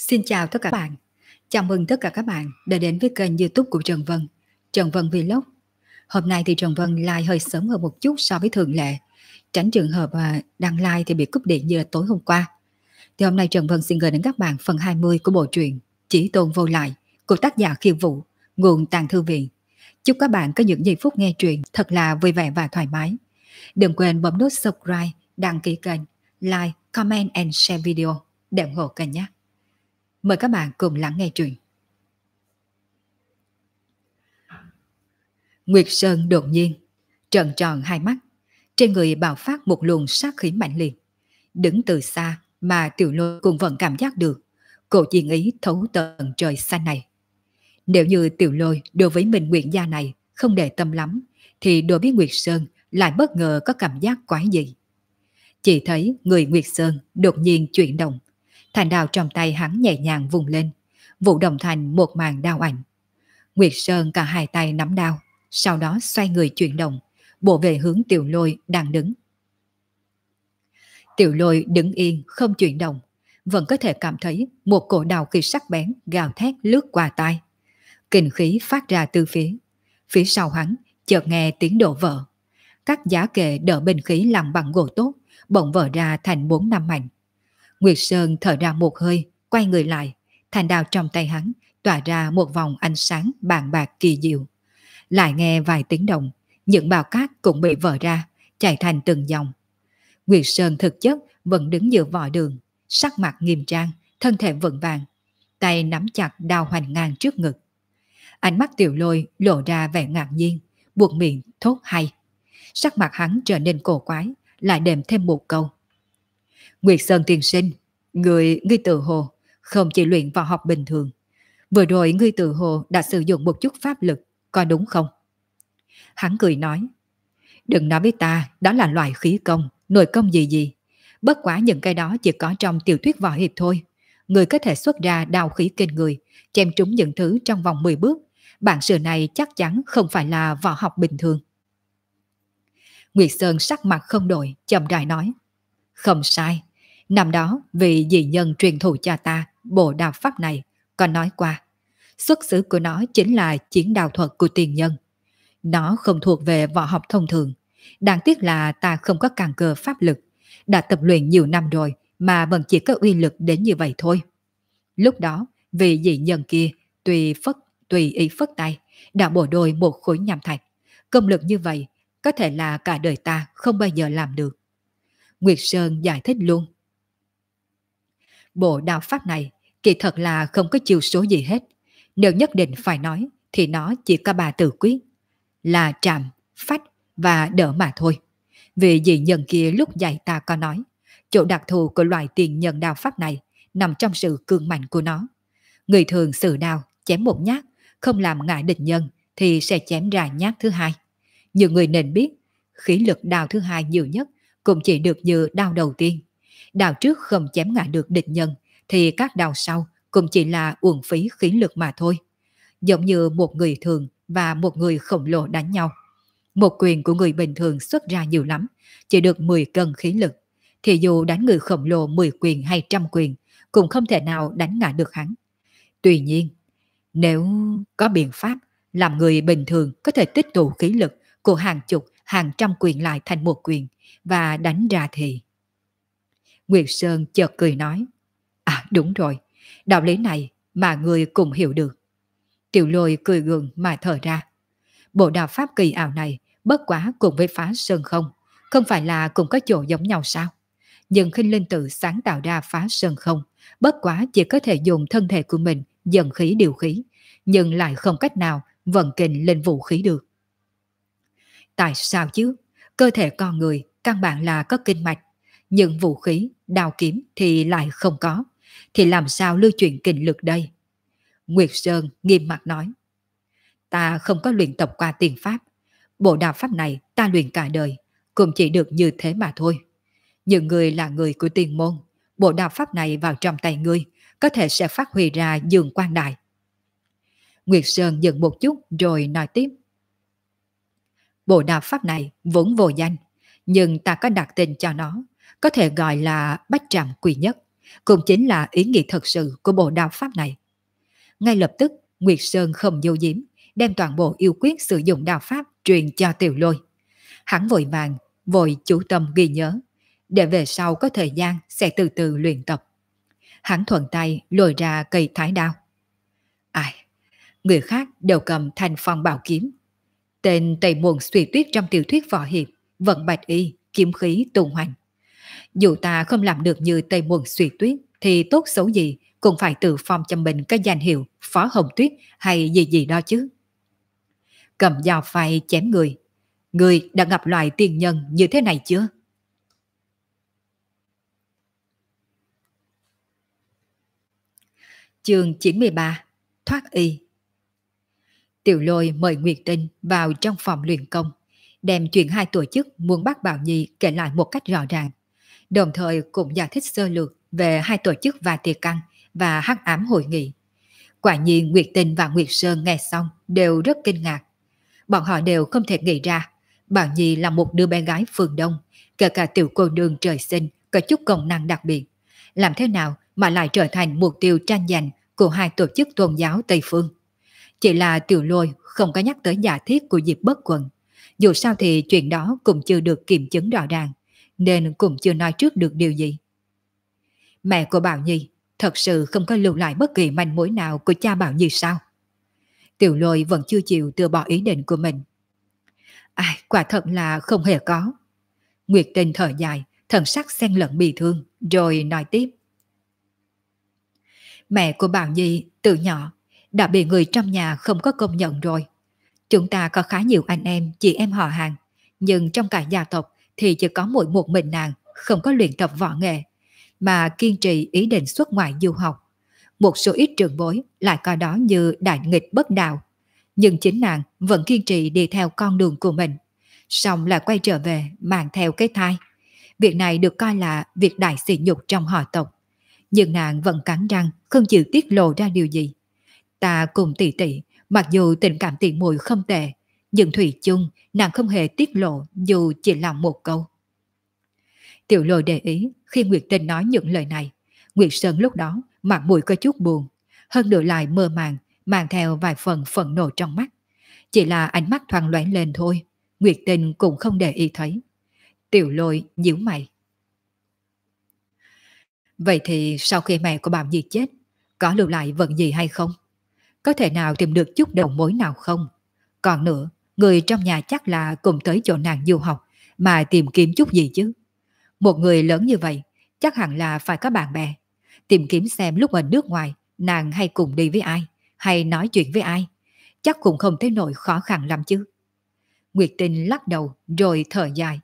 Xin chào tất cả các bạn. Chào mừng tất cả các bạn đã đến với kênh YouTube của Trần Vân, Trần Vân Vlog. Hôm nay thì Trần Vân live hơi sớm hơn một chút so với thường lệ, tránh trường hợp đăng live thì bị cúp điện như là tối hôm qua. Thì hôm nay Trần Vân xin gửi đến các bạn phần 20 của bộ truyện Chỉ Tôn Vô Lại của tác giả Khiêu Vũ, nguồn Tàng Thư Viện. Chúc các bạn có những giây phút nghe truyện thật là vui vẻ và thoải mái. Đừng quên bấm nút subscribe, đăng ký kênh, like, comment and share video để ủng hộ kênh nhé. Mời các bạn cùng lắng nghe truyện. Nguyệt Sơn đột nhiên trợn tròn hai mắt, trên người bạo phát một luồng sát khí mạnh liệt. Đứng từ xa mà Tiểu Lôi cũng vẫn cảm giác được cổ chiến ý thấu tận trời xanh này. Nếu như Tiểu Lôi đối với Minh Nguyện gia này không để tâm lắm, thì đối với Nguyệt Sơn lại bất ngờ có cảm giác quái dị. Chỉ thấy người Nguyệt Sơn đột nhiên chuyển động, thành đao trong tay hắn nhẹ nhàng vùng lên, vụ động thành một màn đao ảnh. Nguyệt Sơn cả hai tay nắm đao, sau đó xoay người chuyển động, bổ về hướng Tiểu Lôi đang đứng. Tiểu Lôi đứng yên không chuyển động, vẫn có thể cảm thấy một cổ đao khí sắc bén gào thét lướt qua tai. Kinh khí phát ra từ phía sau hắn chợt nghe tiếng đổ vỡ. Các giá kệ đỡ binh khí làm bằng gỗ tốt bỗng vỡ ra thành 4-5 mảnh. Nguyệt Sơn thở ra một hơi, quay người lại, thanh đao trong tay hắn tỏa ra một vòng ánh sáng bàng bạc kỳ diệu. Lại nghe vài tiếng động, những bào cát cũng bị vỡ ra, chảy thành từng dòng. Nguyệt Sơn thực chất vẫn đứng giữa võ đường, sắc mặt nghiêm trang, thân thể vững vàng, tay nắm chặt đao hoành ngang trước ngực. Ánh mắt Tiểu Lôi lộ ra vẻ ngạc nhiên, buộc miệng thốt hay. Sắc mặt hắn trở nên cổ quái, lại đệm thêm một câu. Nguyệt Sơn tiên sinh, ngươi tự hồ không chỉ luyện võ học bình thường. Vừa rồi ngươi tự hồ đã sử dụng một chút pháp lực, có đúng không? Hắn cười nói, đừng nói với ta đó là loại khí công, nội công gì gì. Bất quá những cái đó chỉ có trong tiểu thuyết võ hiệp thôi. Ngươi có thể xuất ra đao khí kinh người, chém trúng những thứ trong vòng 10 bước. Bản sự này chắc chắn không phải là võ học bình thường. Nguyệt Sơn sắc mặt không đổi, chậm rãi nói, không sai. Năm đó vị dị nhân truyền thụ cho ta bộ đao pháp này có nói qua. Xuất xứ của nó chính là chiến đao thuật của tiền nhân. Nó không thuộc về võ học thông thường. Đáng tiếc là ta không có căn cơ pháp lực. Đã tập luyện nhiều năm rồi mà vẫn chỉ có uy lực đến như vậy thôi. Lúc đó vị dị nhân kia tùy ý phất tay đã bổ đôi một khối nham thạch. Công lực như vậy có thể là cả đời ta không bao giờ làm được. Nguyệt Sơn giải thích luôn. Bộ đao pháp này kỳ thật là không có chiêu số gì hết. Nếu nhất định phải nói thì nó chỉ có 3 từ quyết, là trảm, phách và đỡ mà thôi. Vì dị nhân kia lúc dạy ta có nói, chỗ đặc thù của loại tiền nhân đao pháp này nằm trong sự cương mạnh của nó. Người thường sử đao chém một nhát, không làm ngại địch nhân thì sẽ chém ra nhát thứ hai. Nhiều người nên biết, khí lực đao thứ hai nhiều nhất cũng chỉ được như đao đầu tiên. Đao trước không chém ngại được địch nhân thì các đao sau cũng chỉ là uổng phí khí lực mà thôi. Giống như một người thường và một người khổng lồ đánh nhau. Một quyền của người bình thường xuất ra nhiều lắm, chỉ được 10 cân khí lực. Thì dù đánh người khổng lồ 10 quyền hay 100 quyền cũng không thể nào đánh ngại được hắn. Tuy nhiên, nếu có biện pháp làm người bình thường có thể tích tụ khí lực của hàng chục, hàng trăm quyền lại thành một quyền và đánh ra thì... Nguyệt Sơn chợt cười nói, à đúng rồi, đạo lý này mà người cùng hiểu được. Tiểu Lôi cười gượng mà thở ra. Bộ đạo pháp kỳ ảo này bất quá cùng với phá sơn không phải là cùng có chỗ giống nhau sao? Nhưng Khinh Linh tự sáng tạo ra phá sơn không, bất quá chỉ có thể dùng thân thể của mình dần khí điều khí, nhưng lại không cách nào vận kình lên vũ khí được. Tại sao chứ? Cơ thể con người căn bản là có kinh mạch, nhưng vũ khí, đao kiếm thì lại không có, thì làm sao lưu chuyển kinh lực đây? Nguyệt Sơn nghiêm mặt nói, ta không có luyện tập qua tiền pháp, bộ đao pháp này ta luyện cả đời, cũng chỉ được như thế mà thôi. Nhưng người là người của tiền môn, bộ đao pháp này vào trong tay ngươi, có thể sẽ phát huy ra dương quang đại. Nguyệt Sơn dừng một chút rồi nói tiếp, bộ đao pháp này vốn vô danh, nhưng ta có đặt tên cho nó, có thể gọi là bách trảm quỷ nhất, cũng chính là ý nghĩa thật sự của bộ đạo pháp này. Ngay lập tức, Nguyệt Sơn không giấu giếm, đem toàn bộ yêu quyết sử dụng đạo pháp truyền cho Tiểu Lôi. Hắn vội vàng, vội chủ tâm ghi nhớ, để về sau có thời gian sẽ từ từ luyện tập. Hắn thuận tay lôi ra cây thái đao. Ai, người khác đều cầm thanh phong bảo kiếm. Tên Tây Muôn Suy Tuyết trong tiểu thuyết võ hiệp, vận bạch y, kiếm khí tung hoành. Dù ta không làm được như Tây Muôn Suy Tuyết, thì tốt xấu gì cũng phải tự phong cho mình cái danh hiệu Phó Hồng Tuyết hay gì gì đó chứ. Cầm dao phay chém người. Người đã gặp loại tiên nhân như thế này chưa? Chương 93: Thoát y. Tiểu Lôi mời Nguyệt Tinh vào trong phòng luyện công, đem chuyện hai tổ chức muốn bắt Bảo Nhi kể lại một cách rõ ràng, đồng thời cũng giải thích sơ lược về hai tổ chức và tiệc căn và hắc ám hội nghị. Quả nhiên Nguyệt Tinh và Nguyệt Sơn nghe xong đều rất kinh ngạc. Bọn họ đều không thể nghĩ ra Bảo Nhi là một đứa bé gái phương Đông, kể cả tiểu cô nương trời sinh có chút công năng đặc biệt. Làm thế nào mà lại trở thành mục tiêu tranh giành của hai tổ chức tôn giáo Tây Phương? Chỉ là Tiểu Lôi không có nhắc tới giả thiết của Diệp Bất Quần. Dù sao thì chuyện đó cũng chưa được kiểm chứng rõ ràng, nên cũng chưa nói trước được điều gì. Mẹ của Bảo Nhi thật sự không có lưu lại bất kỳ manh mối nào của cha Bảo Nhi sao? Tiểu Lôi vẫn chưa chịu từ bỏ ý định của mình. Ai, quả thật là không hề có. Nguyệt Tinh thở dài, thần sắc xen lẫn bi thương, rồi nói tiếp. Mẹ của Bảo Nhi từ nhỏ đã bị người trong nhà không có công nhận rồi. Chúng ta có khá nhiều anh em, chị em họ hàng, nhưng trong cả gia tộc thì chỉ có mỗi một mình nàng không có luyện tập võ nghệ, mà kiên trì ý định xuất ngoại du học. Một số ít trưởng bối lại coi đó như đại nghịch bất đạo, nhưng chính nàng vẫn kiên trì đi theo con đường của mình, xong lại quay trở về mang theo cái thai. Việc này được coi là việc đại sỉ nhục trong họ tộc, nhưng nàng vẫn cắn răng không chịu tiết lộ ra điều gì. Ta cùng tỷ tỷ, mặc dù tình cảm tỷ muội không tệ, nhưng thủy chung nàng không hề tiết lộ dù chỉ là một câu. Tiểu Lôi để ý khi Nguyệt Tinh nói những lời này, Nguyệt Sơn lúc đó mặt mũi có chút buồn, hơn nữa lại mơ màng, mang theo vài phần phẫn nộ trong mắt. Chỉ là ánh mắt thoáng loáng lên thôi, Nguyệt Tinh cũng không để ý thấy. Tiểu Lôi nhíu mày. Vậy thì sau khi mẹ của Bảo Nhi chết, có lưu lại vật gì hay không? Có thể nào tìm được chút đầu mối nào không? Còn nữa, người trong nhà chắc là cùng tới chỗ nàng du học mà tìm kiếm chút gì chứ. Một người lớn như vậy, chắc hẳn là phải có bạn bè. Tìm kiếm xem lúc ở nước ngoài, nàng hay cùng đi với ai, hay nói chuyện với ai. Chắc cũng không tới nỗi khó khăn lắm chứ. Nguyệt Tinh lắc đầu rồi thở dài.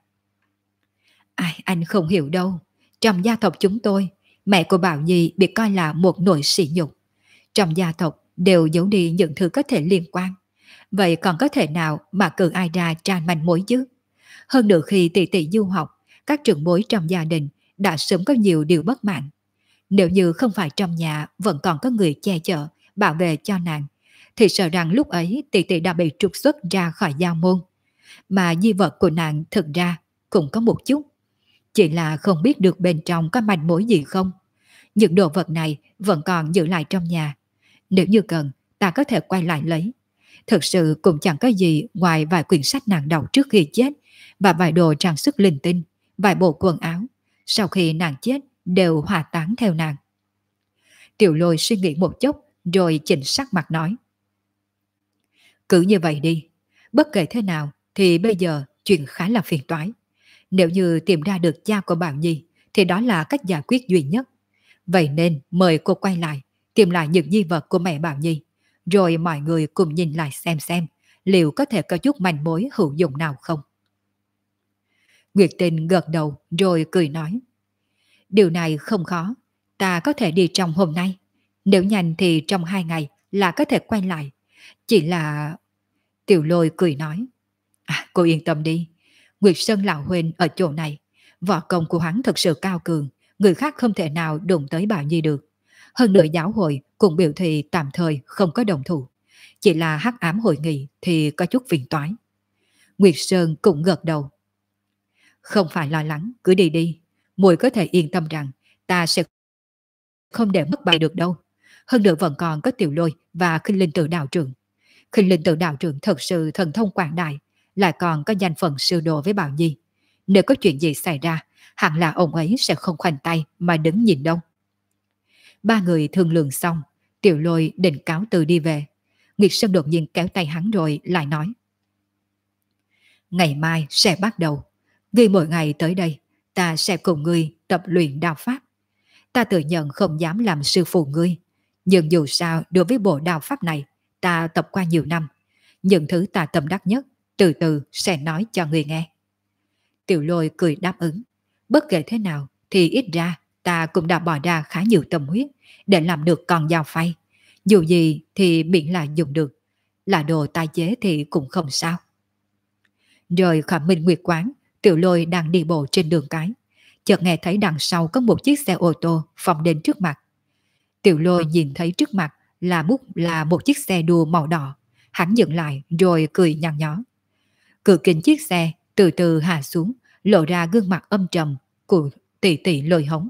Ai, anh không hiểu đâu. Trong gia tộc chúng tôi, mẹ của Bảo Nhi bị coi là một nỗi sỉ nhục. Trong gia tộc đều giấu đi những thứ có thể liên quan. Vậy còn có thể nào mà cử ai ra tra manh mối chứ? Hơn nữa khi tỷ tỷ du học, các trưởng bối trong gia đình đã sớm có nhiều điều bất mãn. Nếu như không phải trong nhà vẫn còn có người che chở, bảo vệ cho nàng, thì sợ rằng lúc ấy tỷ tỷ đã bị trục xuất ra khỏi gia môn. Mà di vật của nàng thực ra cũng có một chút. Chỉ là không biết được bên trong có manh mối gì không. Những đồ vật này vẫn còn giữ lại trong nhà. Nếu như cần, ta có thể quay lại lấy. Thực sự cũng chẳng có gì ngoài vài quyển sách nàng đọc trước khi chết và vài đồ trang sức linh tinh, vài bộ quần áo. Sau khi nàng chết đều hòa tán theo nàng. Tiểu Lôi suy nghĩ một chút rồi chỉnh sắc mặt nói. Cứ như vậy đi. Bất kể thế nào thì bây giờ chuyện khá là phiền toái. Nếu như tìm ra được cha của Bảo Nhi thì đó là cách giải quyết duy nhất. Vậy nên mời cô quay lại, tìm lại những di vật của mẹ Bảo Nhi, rồi mọi người cùng nhìn lại xem liệu có thể có chút manh mối hữu dụng nào không. Nguyệt Tinh gật đầu rồi cười nói. Điều này không khó, ta có thể đi trong hôm nay. Nếu nhanh thì trong 2 ngày là có thể quay lại. Chỉ là... Tiểu Lôi cười nói. À, cô yên tâm đi. Nguyệt Sơn lão huynh ở chỗ này. Võ công của hắn thật sự cao cường. Người khác không thể nào đụng tới Bảo Nhi được. Hơn nữa giáo hội cũng biểu thị tạm thời không có đồng thủ. Chỉ là hắc ám hội nghị thì có chút phiền toái. Nguyệt Sơn cũng gật đầu. Không phải lo lắng, cứ đi đi. Muội có thể yên tâm rằng ta sẽ không để mất bài được đâu. Hơn nữa vẫn còn có Tiểu Lôi và Khinh Linh Tự đạo trưởng. Khinh Linh Tự đạo trưởng thật sự thần thông quảng đại, lại còn có danh phận sư đồ với Bảo Nhi. Nếu có chuyện gì xảy ra, hẳn là ông ấy sẽ không khoanh tay mà đứng nhìn đâu. Ba người thương lượng xong, Tiểu Lôi định cáo từ đi về. Nguyệt Sơn đột nhiên kéo tay hắn rồi lại nói: ngày mai sẽ bắt đầu. Ngươi mỗi ngày tới đây, ta sẽ cùng ngươi tập luyện đạo pháp. Ta tự nhận không dám làm sư phụ ngươi, nhưng dù sao đối với bộ đạo pháp này, ta tập qua nhiều năm. Những thứ ta tâm đắc nhất, từ từ sẽ nói cho ngươi nghe. Tiểu Lôi cười đáp ứng. Bất kể thế nào thì ít ra ta cũng đã bỏ ra khá nhiều tâm huyết để làm được con dao phay. Dù gì thì miễn là dùng được, là đồ tái chế thì cũng không sao. Rời khỏi Minh Nguyệt quán, Tiểu Lôi đang đi bộ trên đường cái, chợt nghe thấy đằng sau có một chiếc xe ô tô phóng đến trước mặt. Tiểu Lôi nhìn thấy trước mặt là một chiếc xe đua màu đỏ, hắn dừng lại rồi cười nhăn nhó. Cửa kính chiếc xe từ từ hạ xuống, lộ ra gương mặt âm trầm của tỷ tỷ Lôi Hống.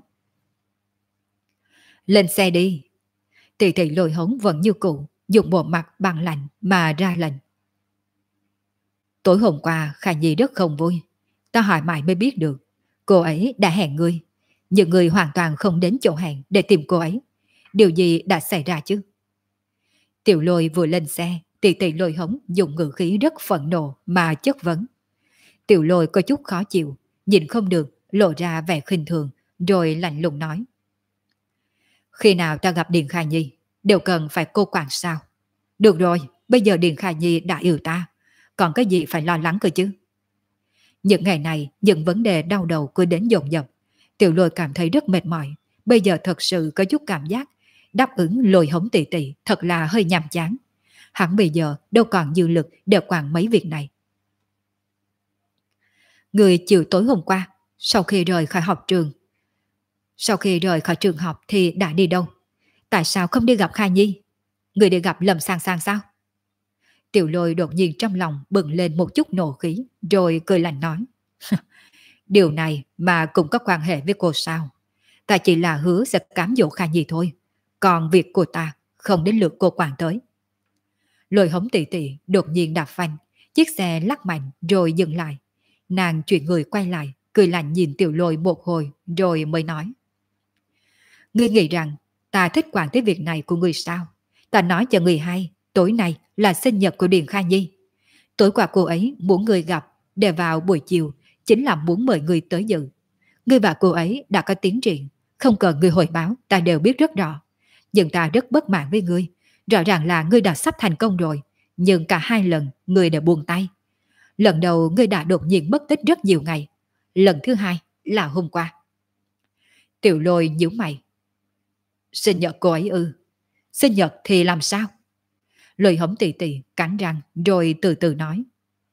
Lên xe đi. Tỷ tỷ Lôi Hống vẫn như cũ, dùng bộ mặt bằng lạnh mà ra lệnh. Tối hôm qua Khả Nhi rất không vui. Ta hỏi mãi mới biết được cô ấy đã hẹn ngươi, nhưng ngươi hoàn toàn không đến chỗ hẹn để tìm cô ấy. Điều gì đã xảy ra chứ? Tiểu Lôi vừa lên xe, tỷ tỷ Lôi Hống dùng ngữ khí rất phẫn nộ mà chất vấn. Tiểu Lôi có chút khó chịu, nhìn không được, lộ ra vẻ khinh thường, rồi lạnh lùng nói: khi nào ta gặp Điền Khả Nhi, đều cần phải cô quản sao? Được rồi, bây giờ Điền Khả Nhi đã yêu ta, còn cái gì phải lo lắng cơ chứ? Những ngày này, những vấn đề đau đầu cứ đến dồn dập. Tiểu Lôi cảm thấy rất mệt mỏi. Bây giờ thật sự có chút cảm giác đáp ứng Lôi Hống tỷ tỷ thật là hơi nhàm chán. Hắn bây giờ đâu còn dư lực để quản mấy việc này. Người chiều tối hôm qua, sau khi rời khỏi trường học thì đã đi đâu? Tại sao không đi gặp Kha Nhi? Người đi gặp Lâm Sang Sang sao? Tiểu Lôi đột nhiên trong lòng bừng lên một chút nộ khí, rồi cười lạnh nói: điều này mà cũng có quan hệ với cô sao? Ta chỉ là hứa sẽ cám dỗ Kha Nhi thôi, còn việc của ta không đến lượt cô quản tới. Lôi Hống tỷ tỷ đột nhiên đạp phanh, chiếc xe lắc mạnh rồi dừng lại. Nàng chuyển người quay lại, cười lạnh nhìn Tiểu Lôi một hồi rồi mới nói: ngươi nghĩ rằng ta thích quản tới việc này của ngươi sao? Ta nói cho ngươi hay, tối nay là sinh nhật của Điền Kha Nhi. Tối qua cô ấy muốn ngươi gặp, để vào buổi chiều, chính là muốn mời ngươi tới dự. Ngươi và cô ấy đã có tiến triển, không cần ngươi hồi báo, ta đều biết rất rõ. Nhưng ta rất bất mãn với ngươi, rõ ràng là ngươi đã sắp thành công rồi, nhưng cả hai lần ngươi đều buông tay. Lần đầu ngươi đã đột nhiên mất tích rất nhiều ngày, lần thứ hai là hôm qua. Tiểu Lôi nhíu mày. Sinh nhật cô ấy ư? Sinh nhật thì làm sao? Lôi Hống tỷ tỷ cắn răng rồi từ từ nói: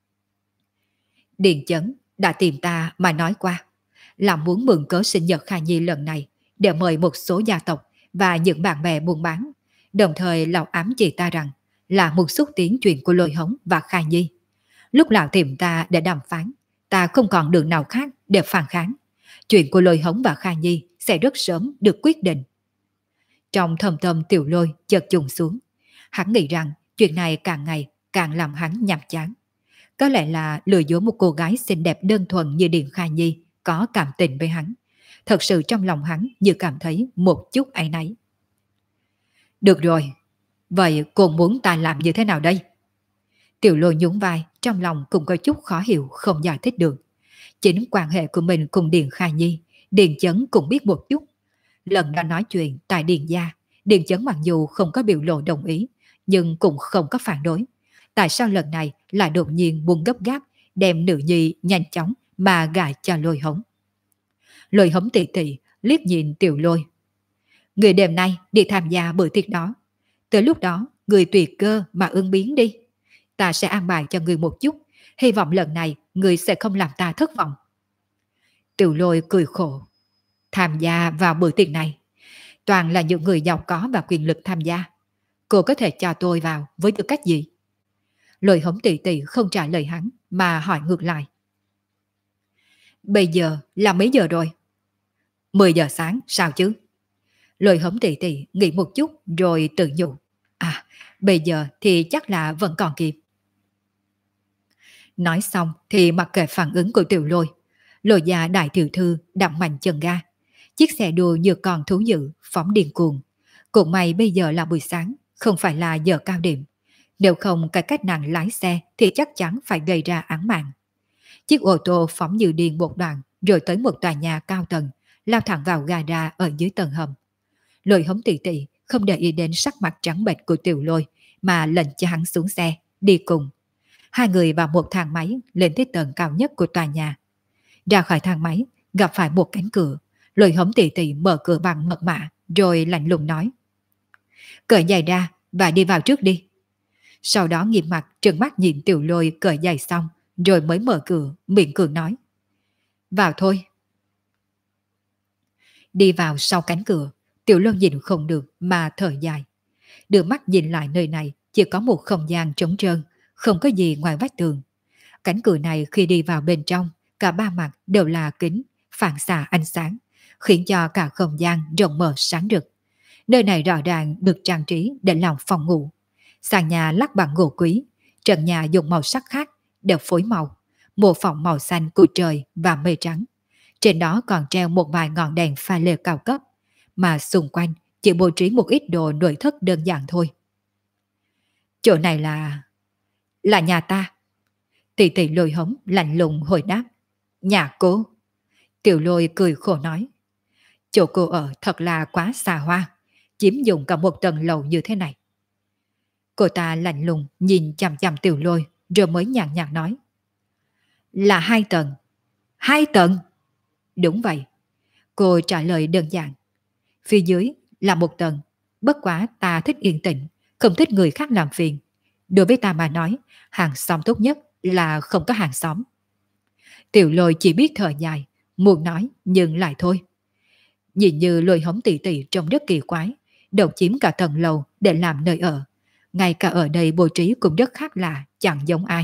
Điền Chấn đã tìm ta mà nói qua, là muốn mượn cớ sinh nhật Kha Nhi lần này để mời một số gia tộc và những bạn bè buôn bán, đồng thời lọc ám chỉ ta rằng là một xúc tiến chuyện của Lôi Hống và Kha Nhi. Lúc nào tìm ta để đàm phán, ta không còn đường nào khác để phản kháng. Chuyện của Lôi Hống và Kha Nhi sẽ rất sớm được quyết định. Trong thâm tâm Tiểu Lôi chợt trùng xuống. Hắn nghĩ rằng chuyện này càng ngày càng làm hắn nhàm chán. Có lẽ là lừa dối một cô gái xinh đẹp đơn thuần như Điền Kha Nhi có cảm tình với hắn. Thật sự trong lòng hắn như cảm thấy một chút áy náy. Được rồi, vậy cô muốn ta làm như thế nào đây? Tiểu Lôi nhún vai, trong lòng cũng có chút khó hiểu không giải thích được. Chính quan hệ của mình cùng Điền Kha Nhi, Điền Chấn cũng biết một chút. Lần đã nói chuyện tại Điền gia, Điền Chấn mặc dù không có biểu lộ đồng ý, nhưng cũng không có phản đối. Tại sao lần này lại đột nhiên muốn gấp gáp đem nữ nhi nhanh chóng mà gả cho Lôi Hống? Lôi Hống tỉ tỉ liếc nhìn Tiểu Lôi. Người đêm nay đi tham gia bữa tiệc đó. Tới lúc đó, người tùy cơ mà ứng biến đi. Ta sẽ an bài cho người một chút, hy vọng lần này người sẽ không làm ta thất vọng. Tiểu Lôi cười khổ. Tham gia vào bữa tiệc này, toàn là những người giàu có và quyền lực tham gia. Cô có thể cho tôi vào với tư cách gì? Lôi Hống tỷ tỷ không trả lời hắn mà hỏi ngược lại. Bây giờ là mấy giờ rồi? 10 giờ sáng sao chứ? Lôi Hống tỷ tỷ nghĩ một chút rồi tự nhủ. À, bây giờ thì chắc là vẫn còn kịp. Nói xong thì mặc kệ phản ứng của Tiểu Lôi, Lôi gia đại tiểu thư đạp mạnh chân ga. Chiếc xe đua như con thú dữ phóng điên cuồng. Cũng may bây giờ là buổi sáng, không phải là giờ cao điểm. Nếu không cái cách nàng lái xe thì chắc chắn phải gây ra án mạng. Chiếc ô tô phóng như điên một đoạn rồi tới một tòa nhà cao tầng, lao thẳng vào gara ở dưới tầng hầm. Lôi Hống tỷ tỷ không để ý đến sắc mặt trắng bệch của Tiểu Lôi mà lệnh cho hắn xuống xe, đi cùng. Hai người vào một thang máy lên tới tầng cao nhất của tòa nhà. Ra khỏi thang máy, gặp phải một cánh cửa. Lôi Hống tỷ tỷ mở cửa bằng mật mã rồi lạnh lùng nói: cởi giày ra và đi vào trước đi. Sau đó nghiêm mặt trừng mắt nhìn Tiểu Lôi cởi giày xong rồi mới mở cửa, miệng cười nói: vào thôi. Đi vào sau cánh cửa, Tiểu Lôi nhìn không được mà thở dài. Đưa mắt nhìn lại nơi này, chỉ có một không gian trống trơn, không có gì ngoài vách tường. Cánh cửa này khi đi vào bên trong, cả ba mặt đều là kính, phản xạ ánh sáng, khiến cho cả không gian rộng mở sáng rực. Nơi này rõ ràng được trang trí để làm phòng ngủ. Sàn nhà lát bằng gỗ quý, trần nhà dùng màu sắc khác, đều phối màu, mô phỏng màu xanh của trời và mây trắng. Trên đó còn treo một vài ngọn đèn pha lê cao cấp, mà xung quanh chỉ bố trí một ít đồ nội thất đơn giản thôi. Chỗ này là nhà ta. Tỷ tỷ Lôi Hống lạnh lùng hồi đáp: nhà cô. Tiểu Lôi cười khổ nói: chỗ cô ở thật là quá xa hoa, chiếm dụng cả một tầng lầu như thế này. Cô ta lạnh lùng nhìn chằm chằm Tiểu Lôi rồi mới nhàn nhạt nói: là 2 tầng. 2 tầng? Đúng vậy. Cô trả lời đơn giản. Phía dưới là 1 tầng, bất quá ta thích yên tĩnh, không thích người khác làm phiền. Đối với ta mà nói, hàng xóm tốt nhất là không có hàng xóm. Tiểu Lôi chỉ biết thở dài, muốn nói nhưng lại thôi. Nhìn như Lôi Hống tỷ tỷ trông rất kỳ quái, độc chiếm cả tầng lầu để làm nơi ở. Ngay cả ở đây bố trí cũng rất khác lạ, chẳng giống ai.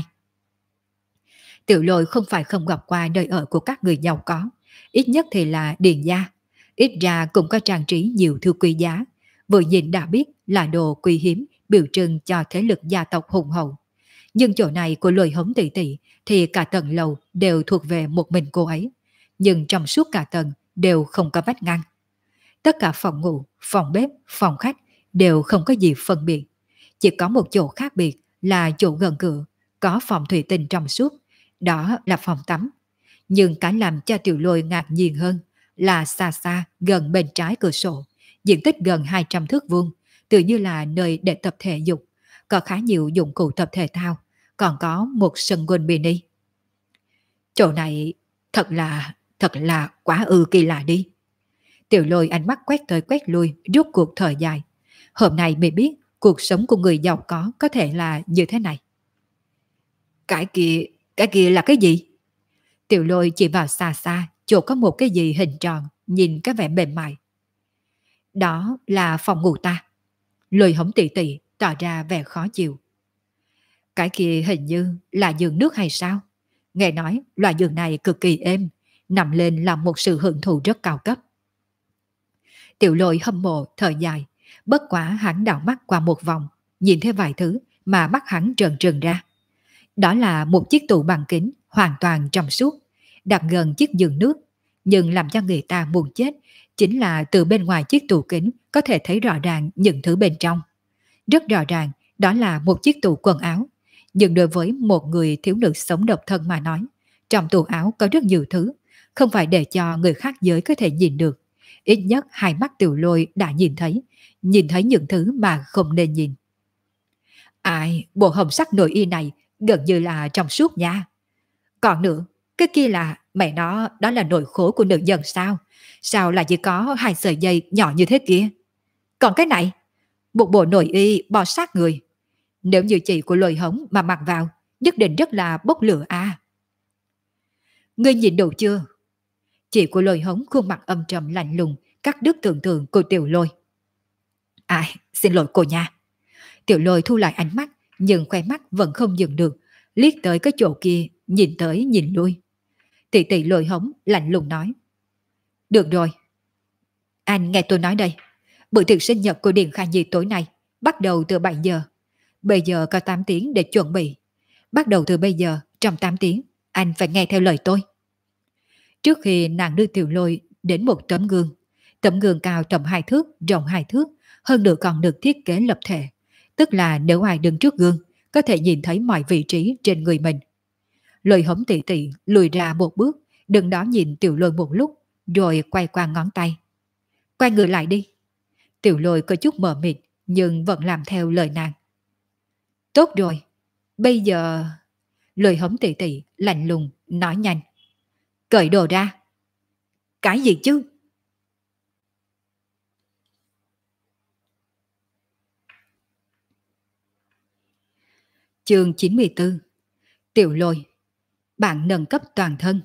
Tiểu Lôi không phải không gặp qua nơi ở của các người giàu có, ít nhất thì là điền gia. Ít ra cũng có trang trí nhiều thứ quý giá, vừa nhìn đã biết là đồ quý hiếm, biểu trưng cho thế lực gia tộc hùng hậu. Nhưng chỗ này của Lôi Hống tỷ tỷ thì cả tầng lầu đều thuộc về một mình cô ấy, nhưng trong suốt cả tầng đều không có vách ngăn. Tất cả phòng ngủ, phòng bếp, phòng khách đều không có gì phân biệt. Chỉ có một chỗ khác biệt là chỗ gần cửa, có phòng thủy tinh trong suốt, đó là phòng tắm. Nhưng cái làm cho Tiểu Lôi ngạc nhiên hơn là xa xa gần bên trái cửa sổ, diện tích gần 200 thước vuông, tự như là nơi để tập thể dục, có khá nhiều dụng cụ tập thể thao, còn có một sân golf mini. Chỗ này thật là quá kỳ lạ đi. Tiểu Lôi ánh mắt quét tới quét lui, rút cuộc thời dài. Hôm nay mới biết cuộc sống của người giàu có thể là như thế này. Cái kia là cái gì? Tiểu Lôi chỉ vào xa xa, chỗ có một cái gì hình tròn, nhìn cái vẻ mềm mại. Đó là phòng ngủ ta. Lôi Hống tỷ tỷ tỏ ra vẻ khó chịu. Cái kia hình như là giường nước hay sao? Nghe nói loại giường này cực kỳ êm, nằm lên là một sự hưởng thụ rất cao cấp. Tiểu Lôi hâm mộ thở dài, bất quá hắn đảo mắt qua một vòng, nhìn thấy vài thứ mà mắt hắn trợn trừng ra. Đó là một chiếc tủ bằng kính hoàn toàn trong suốt, đặt gần chiếc giường nước, nhưng làm cho người ta buồn chết chính là từ bên ngoài chiếc tủ kính có thể thấy rõ ràng những thứ bên trong. Rất rõ ràng đó là một chiếc tủ quần áo, nhưng đối với một người thiếu nữ sống độc thân mà nói, trong tủ áo có rất nhiều thứ, không phải để cho người khác giới có thể nhìn được. Ít nhất hai mắt Tiểu Lôi đã nhìn thấy những thứ mà không nên nhìn. Ai, bộ hồng sắc nội y này gần như là trong suốt nha. Còn nữa, cái kia là, mẹ nó, đó là nội khố của nữ nhân sao? Sao lại chỉ có 2 sợi dây nhỏ như thế kia? Còn cái này, một bộ nội y bò sát người. Nếu như chị của Lôi Hống mà mặc vào, nhất định rất là bốc lửa à. Ngươi nhìn đủ chưa? Chị của Lôi Hống khuôn mặt âm trầm lạnh lùng, cắt đứt tưởng tượng của Tiểu Lôi. Ai, xin lỗi cô nha. Tiểu Lôi thu lại ánh mắt, nhưng khoe mắt vẫn không dừng được, liếc tới cái chỗ kia, nhìn tới nhìn lui. Tỷ tỷ Lôi Hống lạnh lùng nói. Được rồi. Anh nghe tôi nói đây. Bữa tiệc sinh nhật của Điền Khả Nhi tối nay bắt đầu từ 7 giờ. Bây giờ có 8 tiếng để chuẩn bị. Bắt đầu từ bây giờ, trong 8 tiếng, anh phải nghe theo lời tôi. Trước khi nàng đưa Tiểu Lôi đến một tấm gương cao tầm 2 thước, rộng 2 thước, hơn nữa còn được thiết kế lập thể. Tức là nếu ai đứng trước gương, có thể nhìn thấy mọi vị trí trên người mình. Lôi Hống tỉ tỉ lùi ra một bước, đừng đó nhìn Tiểu Lôi một lúc, rồi quay qua ngón tay. Quay người lại đi. Tiểu Lôi có chút mờ mịt, nhưng vẫn làm theo lời nàng. Tốt rồi, bây giờ... Lôi Hống tỉ tỉ lạnh lùng nói nhanh. Cởi đồ ra. Cái gì chứ? Chương 94. Tiểu Lôi, bạn nâng cấp toàn thân.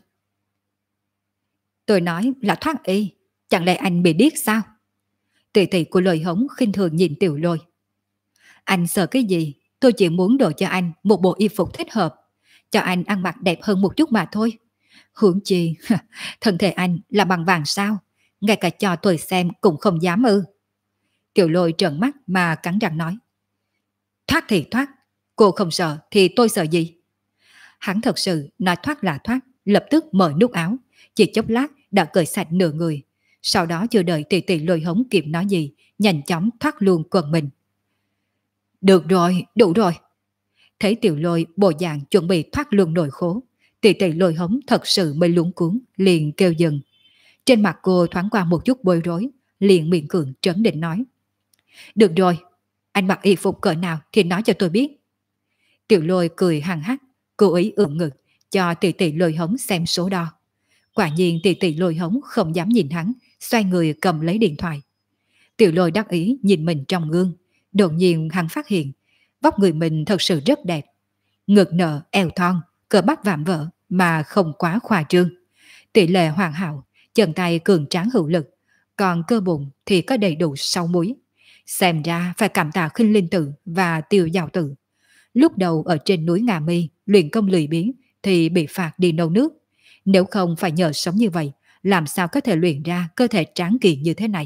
Tôi nói là thoát y, chẳng lẽ anh bị điếc sao? Tỷ tỷ của Lôi Hống khinh thường nhìn Tiểu Lôi. Anh sợ cái gì? Tôi chỉ muốn đổi cho anh một bộ y phục thích hợp, cho anh ăn mặc đẹp hơn một chút mà thôi. Huống chi, thân thể anh là bằng vàng sao? Ngay cả cho tôi xem cũng không dám ư. Tiểu Lôi trợn mắt mà cắn răng nói. Thoát thì thoát, cô không sợ thì tôi sợ gì? Hắn thật sự nói thoát là thoát, lập tức mở nút áo, chỉ chốc lát đã cởi sạch nửa người. Sau đó chưa đợi tỷ tỷ Lôi Hống kịp nói gì, nhanh chóng thoát luôn quần mình. Được rồi, đủ rồi. Thấy Tiểu Lôi bộ dạng chuẩn bị thoát luôn nồi khố, tỷ tỷ Lôi Hống thật sự mới luống cuống, liền kêu dừng. Trên mặt cô thoáng qua một chút bối rối, liền miệng cường trấn định nói. Được rồi, anh mặc y phục cỡ nào thì nói cho tôi biết. Tiểu Lôi cười hằng hắc, cố ý ưỡn ngực, cho tỷ tỷ Lôi Hống xem số đo. Quả nhiên tỷ tỷ Lôi Hống không dám nhìn hắn, xoay người cầm lấy điện thoại. Tiểu Lôi đắc ý nhìn mình trong gương, đột nhiên hắn phát hiện, vóc người mình thật sự rất đẹp. Ngực nở, eo thon, cơ bắp vạm vỡ mà không quá khoa trương. Tỷ lệ hoàn hảo, chân tay cường tráng hữu lực, còn cơ bụng thì có đầy đủ 6 múi. Xem ra phải cảm tạ Khinh Linh Tử và Tiêu Giao Tử. Lúc đầu ở trên núi Ngà Mi luyện công lười biếng thì bị phạt đi nấu nước. Nếu không phải nhờ sống như vậy, làm sao có thể luyện ra cơ thể tráng kiện như thế này?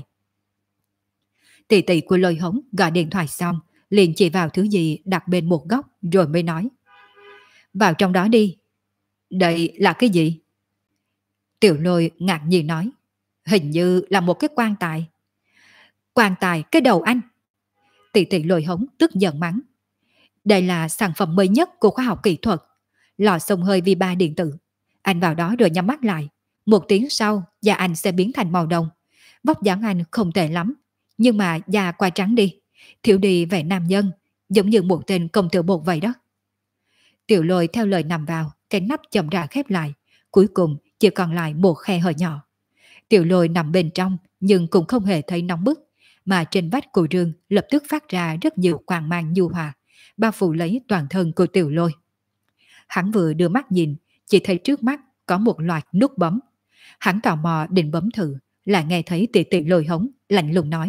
Tỷ tỷ của Lôi Hống gọi điện thoại xong, liền chỉ vào thứ gì đặt bên một góc rồi mới nói. Vào trong đó đi. Đây là cái gì? Tiểu Lôi ngạc nhiên nói. Hình như là một cái quan tài. Quan tài cái đầu anh. Tỷ tỷ Lôi Hống tức giận mắng. Đây là sản phẩm mới nhất của khoa học kỹ thuật. Lò xông hơi vi ba điện tử. Anh vào đó rồi nhắm mắt lại. 1 tiếng sau, da anh sẽ biến thành màu đồng. Vóc dáng anh không tệ lắm, nhưng mà da qua trắng đi, thiếu đi vẻ nam nhân, giống như một tên công tử bột vậy đó. Tiểu Lôi theo lời nằm vào, cái nắp chậm rãi khép lại, cuối cùng chỉ còn lại một khe hở nhỏ. Tiểu Lôi nằm bên trong nhưng cũng không hề thấy nóng bức, mà trên vách của rương lập tức phát ra rất nhiều quang mang nhu hòa, bao phủ lấy toàn thân của Tiểu Lôi. Hắn vừa đưa mắt nhìn, chỉ thấy trước mắt có một loạt nút bấm. Hắn tò mò định bấm thử, lại nghe thấy tỷ tỷ Lôi Hống lạnh lùng nói.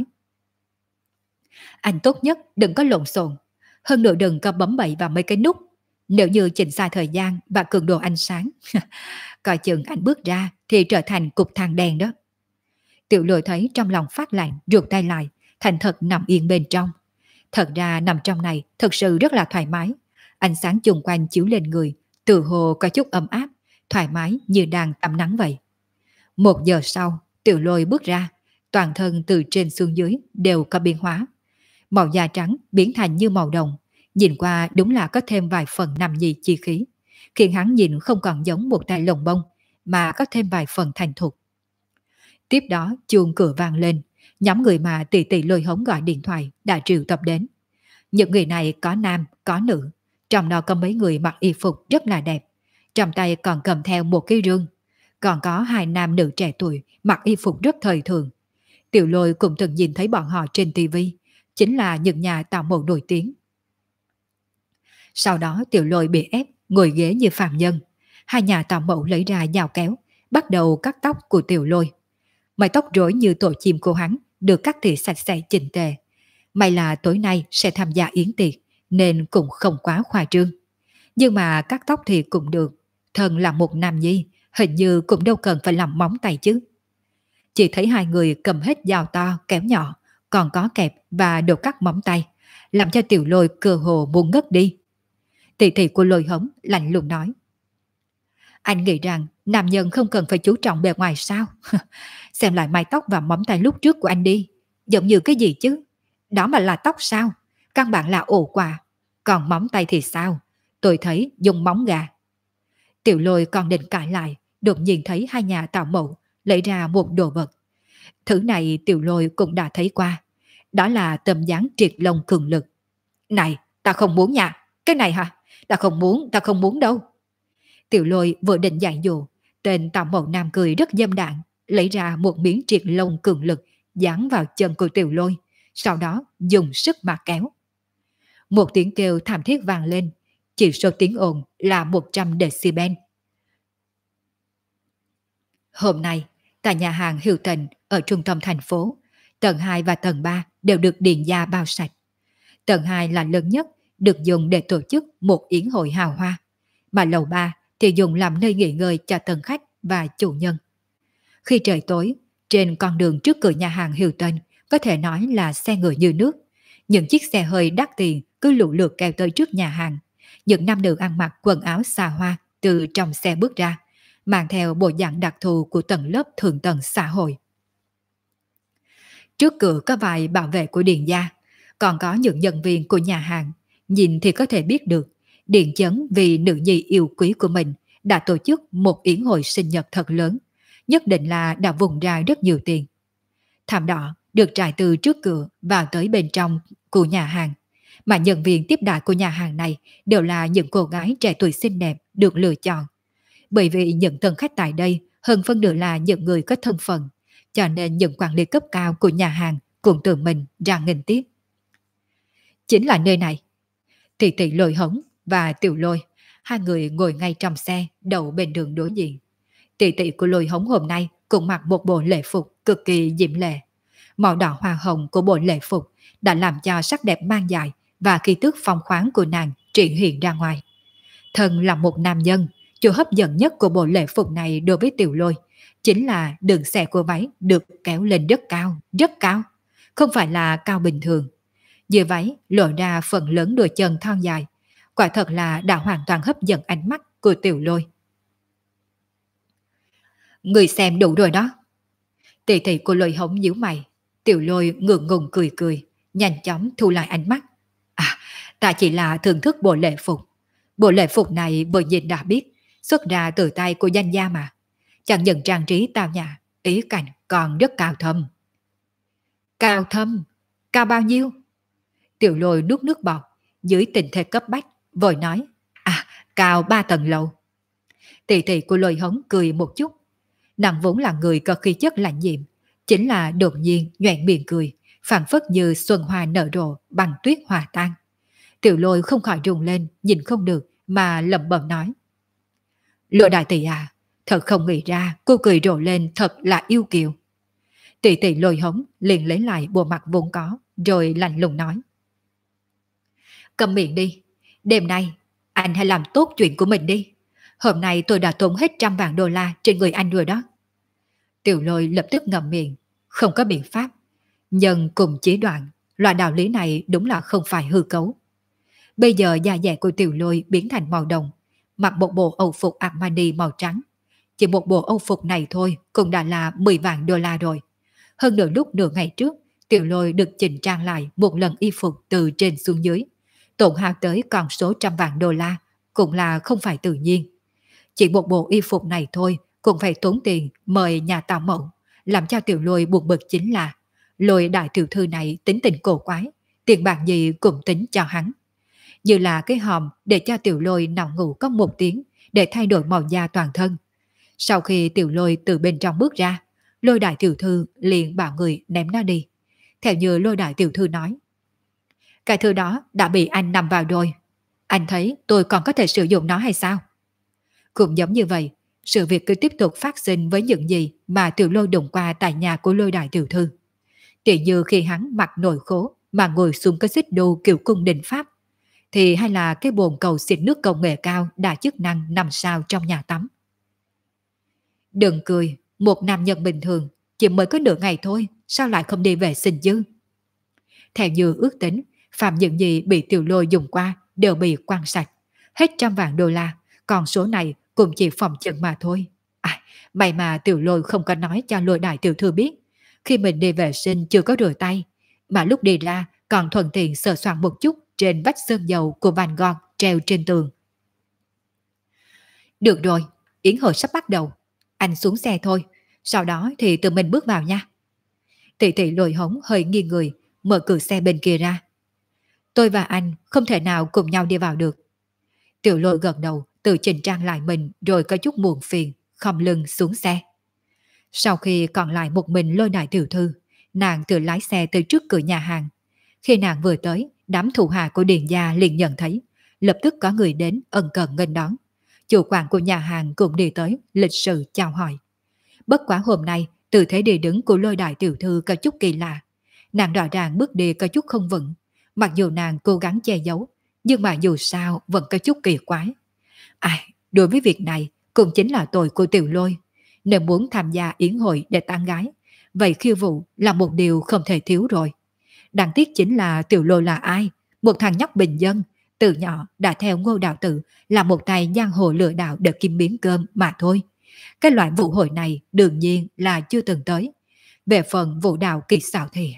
Anh tốt nhất đừng có lộn xộn, hơn nữa đừng có bấm bậy vào mấy cái nút. Nếu như chỉnh sai thời gian và cường độ ánh sáng, coi chừng anh bước ra thì trở thành cục than đen đó. Tiểu Lôi thấy trong lòng phát lạnh, ruột tay lại, thành thật nằm yên bên trong. Thật ra nằm trong này thật sự rất là thoải mái. Ánh sáng chung quanh chiếu lên người, từ hồ có chút ấm áp, thoải mái như đang tắm nắng vậy. 1 giờ sau, Tiểu Lôi bước ra, toàn thân từ trên xuống dưới đều có biến hóa. Màu da trắng biến thành như màu đồng, nhìn qua đúng là có thêm vài phần nam nhi chi khí, khiến hắn nhìn không còn giống một tay lồng bông, mà có thêm vài phần thành thục. Tiếp đó chuông cửa vang lên, nhóm người mà tỷ tỷ Lôi Hống gọi điện thoại đã triệu tập đến. Những người này có nam, có nữ, trong đó có mấy người mặc y phục rất là đẹp, trong tay còn cầm theo một cái rương. Còn có 2 nam nữ trẻ tuổi mặc y phục rất thời thượng. Tiểu Lôi cũng từng nhìn thấy bọn họ trên tivi, chính là những nhà tạo mẫu nổi tiếng. Sau đó Tiểu Lôi bị ép ngồi ghế như phàm nhân. 2 nhà tạo mẫu lấy ra dao kéo, bắt đầu cắt tóc của Tiểu Lôi. Mái tóc rối như tổ chim của hắn được cắt tỉa sạch sẽ chỉnh tề. May là tối nay sẽ tham gia yến tiệc nên cũng không quá khoa trương. Nhưng mà cắt tóc thì cũng được, thân là một nam nhi, hình như cũng đâu cần phải làm móng tay chứ. Chỉ thấy 2 người cầm hết dao to kéo nhỏ, còn có kẹp và đồ cắt móng tay, làm cho Tiểu Lôi cơ hồ muốn ngất đi. Tỷ tỷ của Lôi Hống lạnh lùng nói: anh nghĩ rằng nam nhân không cần phải chú trọng bề ngoài sao? Xem lại mái tóc và móng tay lúc trước của anh đi. Giống như cái gì chứ? Đó mà là tóc sao? Căn bản là ổ quà. Còn móng tay thì sao? Tôi thấy dùng móng gà. Tiểu Lôi còn định cãi lại, đột nhiên thấy hai nhà tạo mẫu lấy ra một đồ vật. Thứ này Tiểu Lôi cũng đã thấy qua. Đó là tấm dáng triệt lông cường lực. Này, ta không muốn nha. Cái này hả? Ta không muốn đâu. Tiểu Lôi vừa định dạy dỗ, tên tạo mẫu nam cười rất dâm đảng, lấy ra một miếng triệt lông cường lực dán vào chân của Tiểu Lôi, sau đó dùng sức mà kéo. Một tiếng kêu thảm thiết vang lên, chỉ số tiếng ồn là 100 decibel. Hôm nay, tại nhà hàng Hilton ở trung tâm thành phố, tầng 2 và tầng 3 đều được điện gia bao sạch. Tầng 2 là lớn nhất, được dùng để tổ chức một yến hội hào hoa, mà lầu 3 thì dùng làm nơi nghỉ ngơi cho tân khách và chủ nhân. Khi trời tối, trên con đường trước cửa nhà hàng Hilton có thể nói là xe ngựa như nước. Những chiếc xe hơi đắt tiền cứ lũ lượt kéo tới trước nhà hàng. Những nam nữ ăn mặc quần áo xa hoa từ trong xe bước ra, mang theo bộ dạng đặc thù của tầng lớp thượng tầng xã hội. Trước cửa có vài bảo vệ của điện gia, còn có những nhân viên của nhà hàng. Nhìn thì có thể biết được, điện chấn vì nữ nhi yêu quý của mình đã tổ chức một yến hội sinh nhật thật lớn, nhất định là đã vùng ra rất nhiều tiền. Thảm đỏ được trải từ trước cửa vào tới bên trong của nhà hàng, mà nhân viên tiếp đãi của nhà hàng này đều là những cô gái trẻ tuổi xinh đẹp được lựa chọn. Bởi vì những tân khách tại đây hơn phân nửa là những người có thân phận, cho nên những quản lý cấp cao của nhà hàng cũng tự mình ra nghênh tiếp. Chính là nơi này. Tỷ tỷ Lôi Hống và Tiểu Lôi, hai người ngồi ngay trong xe đậu bên đường đối diện. Tỷ tỷ của Lôi Hống hôm nay cũng mặc một bộ lễ phục cực kỳ diễm lệ. Màu đỏ hoa hồng của bộ lễ phục đã làm cho sắc đẹp mang dài và khí tức phong khoáng của nàng triển hiện ra ngoài. Thân là một nam nhân, chỗ hấp dẫn nhất của bộ lễ phục này đối với Tiểu Lôi chính là đường xe của váy được kéo lên rất cao, không phải là cao bình thường. Dưới váy lộ ra phần lớn đôi chân thon dài, quả thật là đã hoàn toàn hấp dẫn ánh mắt của Tiểu Lôi. Người xem đủ rồi đó. Tỷ tỷ của Lôi Hống nhíu mày, Tiểu Lôi ngượng ngùng cười cười, nhanh chóng thu lại ánh mắt. À, ta chỉ là thưởng thức bộ lễ phục. Bộ lễ phục này vừa nhìn đã biết, xuất ra từ tay của danh gia mà. Chẳng những trang trí tao nhã, ý cảnh còn rất cao thâm. Cao thâm? Cao bao nhiêu? Tiểu Lôi nuốt nước bọt, dưới tình thế cấp bách, vội nói. À, cao 3 tầng lầu. Tỷ tỷ của Lôi Hống cười một chút. Nàng vốn là người có khí chất lạnh nhiệm, chính là đột nhiên nhoẻn miệng cười, phảng phất như xuân hoa nở rộ bằng tuyết hòa tan. Tiểu Lôi không khỏi rùng lên, nhìn không được mà lẩm bẩm nói. Lôi đại tỷ à, thật không nghĩ ra cô cười rộ lên thật là yêu kiều. Tỷ tỷ Lôi Hống liền lấy lại bộ mặt vốn có, rồi lạnh lùng nói. Cầm miệng đi, đêm nay anh hãy làm tốt chuyện của mình đi. Hôm nay tôi đã tốn hết $100,000 trên người anh rồi đó. Tiểu Lôi lập tức ngậm miệng, không có biện pháp. Nhân cùng chế đoạn, loại đạo lý này đúng là không phải hư cấu. Bây giờ da dẻ của Tiểu Lôi biến thành màu đồng, mặc một bộ âu phục Armani màu trắng. Chỉ một bộ âu phục này thôi cũng đã là $10,000 rồi. Hơn nửa lúc nửa ngày trước, Tiểu Lôi được chỉnh trang lại một lần y phục từ trên xuống dưới. Tổn hao tới con số $100,000 cũng là không phải tự nhiên. Chỉ một bộ y phục này thôi cũng phải tốn tiền mời nhà tạo mẫu. Làm cho Tiểu Lôi buồn bực chính là Lôi đại tiểu thư này tính tình cổ quái, tiền bạc gì cũng tính cho hắn. Như là cái hòm để cho Tiểu Lôi nằm ngủ có 1 tiếng để thay đổi màu da toàn thân. Sau khi Tiểu Lôi từ bên trong bước ra, Lôi đại tiểu thư liền bảo người ném nó đi. Theo như Lôi đại tiểu thư nói, cái thứ đó đã bị anh nằm vào rồi. Anh thấy tôi còn có thể sử dụng nó hay sao? Cũng giống như vậy, sự việc cứ tiếp tục phát sinh với những gì mà Tiểu Lôi đụng qua tại nhà của Lôi đại tiểu thư. Tỷ như khi hắn mặc nồi khố mà ngồi xuống cái xích đu kiểu cung đình Pháp, thì hay là cái bồn cầu xịt nước công nghệ cao đa chức năng 5 sao trong nhà tắm. Đừng cười, một nam nhân bình thường chỉ mới có nửa ngày thôi, sao lại không đi vệ sinh chứ? Theo như ước tính, phạm những gì bị Tiểu Lôi dùng qua đều bị quăng sạch, hết $100,000, còn số này cũng chỉ phòng chừng mà thôi. À, may mà Tiểu Lôi không có nói cho Lôi đại tiểu thư biết, khi mình đi vệ sinh chưa có rửa tay, mà lúc đi ra còn thuận tiện sờ soạn một chút trên vách sơn dầu của Van Gogh treo trên tường. Được rồi, yến hội sắp bắt đầu, anh xuống xe thôi, sau đó thì tự mình bước vào nha. Tỷ tỷ Lôi hống hơi nghiêng người, mở cửa xe bên kia ra. Tôi và anh không thể nào cùng nhau đi vào được. Tiểu Lôi gật đầu, tự chỉnh trang lại mình rồi có chút buồn phiền, khom lưng xuống xe. Sau khi còn lại một mình Lôi đại tiểu thư, nàng tự lái xe tới trước cửa nhà hàng. Khi nàng vừa tới, đám thủ hạ của Điền gia liền nhận thấy, lập tức có người đến ân cần nghênh đón. Chủ quản của nhà hàng cũng đi tới, lịch sự chào hỏi. Bất quá hôm nay, tư thế đi đứng của Lôi đại tiểu thư có chút kỳ lạ. Nàng rõ ràng bước đi có chút không vững, mặc dù nàng cố gắng che giấu, nhưng mà dù sao vẫn có chút kỳ quái. Đối với việc này cũng chính là tội của Tiểu Lôi. Nếu muốn tham gia yến hội để tán gái, vậy khiêu vũ là một điều không thể thiếu rồi. Đáng tiếc chính là Tiểu Lôi là ai? Một thằng nhóc bình dân, từ nhỏ đã theo Ngô đạo tử là một tay giang hồ lừa đảo để kiếm miếng cơm mà thôi. Cái loại vũ hội này đương nhiên là chưa từng tới. Về phần vũ đạo kỳ xảo thì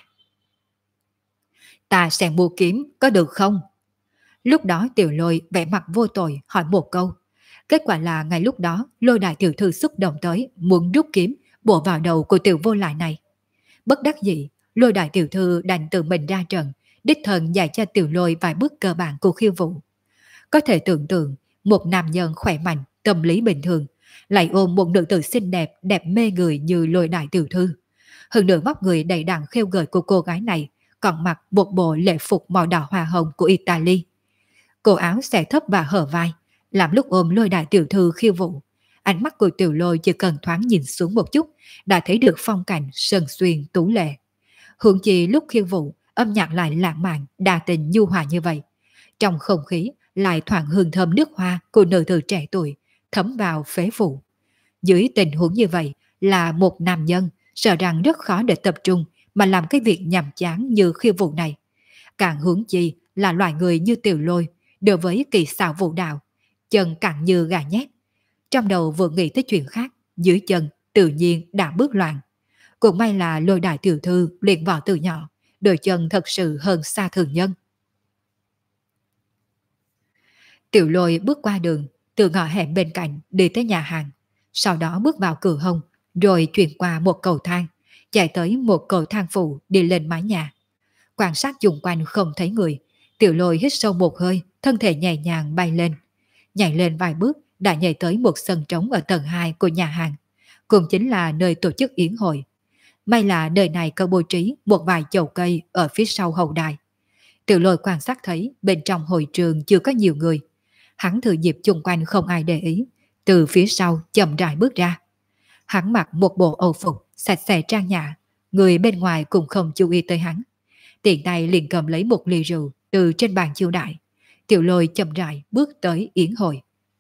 ta sẽ mua kiếm có được không? Lúc đó Tiểu Lôi vẻ mặt vô tội hỏi một câu. Kết quả là ngay lúc đó Lôi đại tiểu thư xúc động tới muốn rút kiếm bổ vào đầu của Tiểu vô lại này. Bất đắc dĩ, Lôi đại tiểu thư đành tự mình ra trận, đích thân dạy cho Tiểu Lôi vài bước cơ bản của khiêu vũ. Có thể tưởng tượng một nam nhân khỏe mạnh, tâm lý bình thường, lại ôm một nữ tử xinh đẹp, đẹp mê người như Lôi đại tiểu thư. Hơn nữa vóc người đầy đặn khêu gợi của cô gái này còn mặc một bộ lễ phục màu đỏ hoa hồng của Italy. Cổ áo xẻ thấp và hở vai, làm lúc ôm Lôi đại tiểu thư khiêu vũ. Ánh mắt của Tiểu Lôi chỉ cần thoáng nhìn xuống một chút đã thấy được phong cảnh sơn xuyên tú lệ. Hưởng chi lúc khiêu vũ, âm nhạc lại lãng mạn, đa tình nhu hòa như vậy. Trong không khí lại thoảng hương thơm nước hoa của nữ tử trẻ tuổi, thấm vào phế phủ. Dưới tình huống như vậy là một nam nhân sợ rằng rất khó để tập trung mà làm cái việc nhàm chán như khiêu vũ này. Càng hướng chi là loại người như Tiểu Lôi, đối với kỳ xảo vũ đạo, chân cẳng như gà nhét. Trong đầu vừa nghĩ tới chuyện khác, dưới chân tự nhiên đã bước loạn. Cũng may là Lôi đại tiểu thư luyện võ từ nhỏ, đôi chân thật sự hơn xa thường nhân. Tiểu Lôi bước qua đường, từ ngõ hẻm bên cạnh đi tới nhà hàng, sau đó bước vào cửa hông, rồi chuyển qua một cầu thang, chạy tới một cầu thang phụ đi lên mái nhà. Quan sát xung quanh không thấy người, Tiểu Lôi hít sâu một hơi, thân thể nhẹ nhàng bay lên. Nhảy lên vài bước đã nhảy tới một sân trống ở tầng 2 của nhà hàng, cũng chính là nơi tổ chức yến hội. May là nơi này có bố trí một vài chậu cây ở phía sau hậu đài. Tiểu Lôi quan sát thấy bên trong hội trường chưa có nhiều người. Hắn thừa dịp chung quanh không ai để ý, từ phía sau chậm rãi bước ra. Hắn mặc một bộ âu phục sạch sẽ trang nhã, người bên ngoài cũng không chú ý tới hắn. Tiện tay liền cầm lấy một ly rượu từ trên bàn chiêu đãi. Tiểu Lôi chậm rãi bước tới yến hội.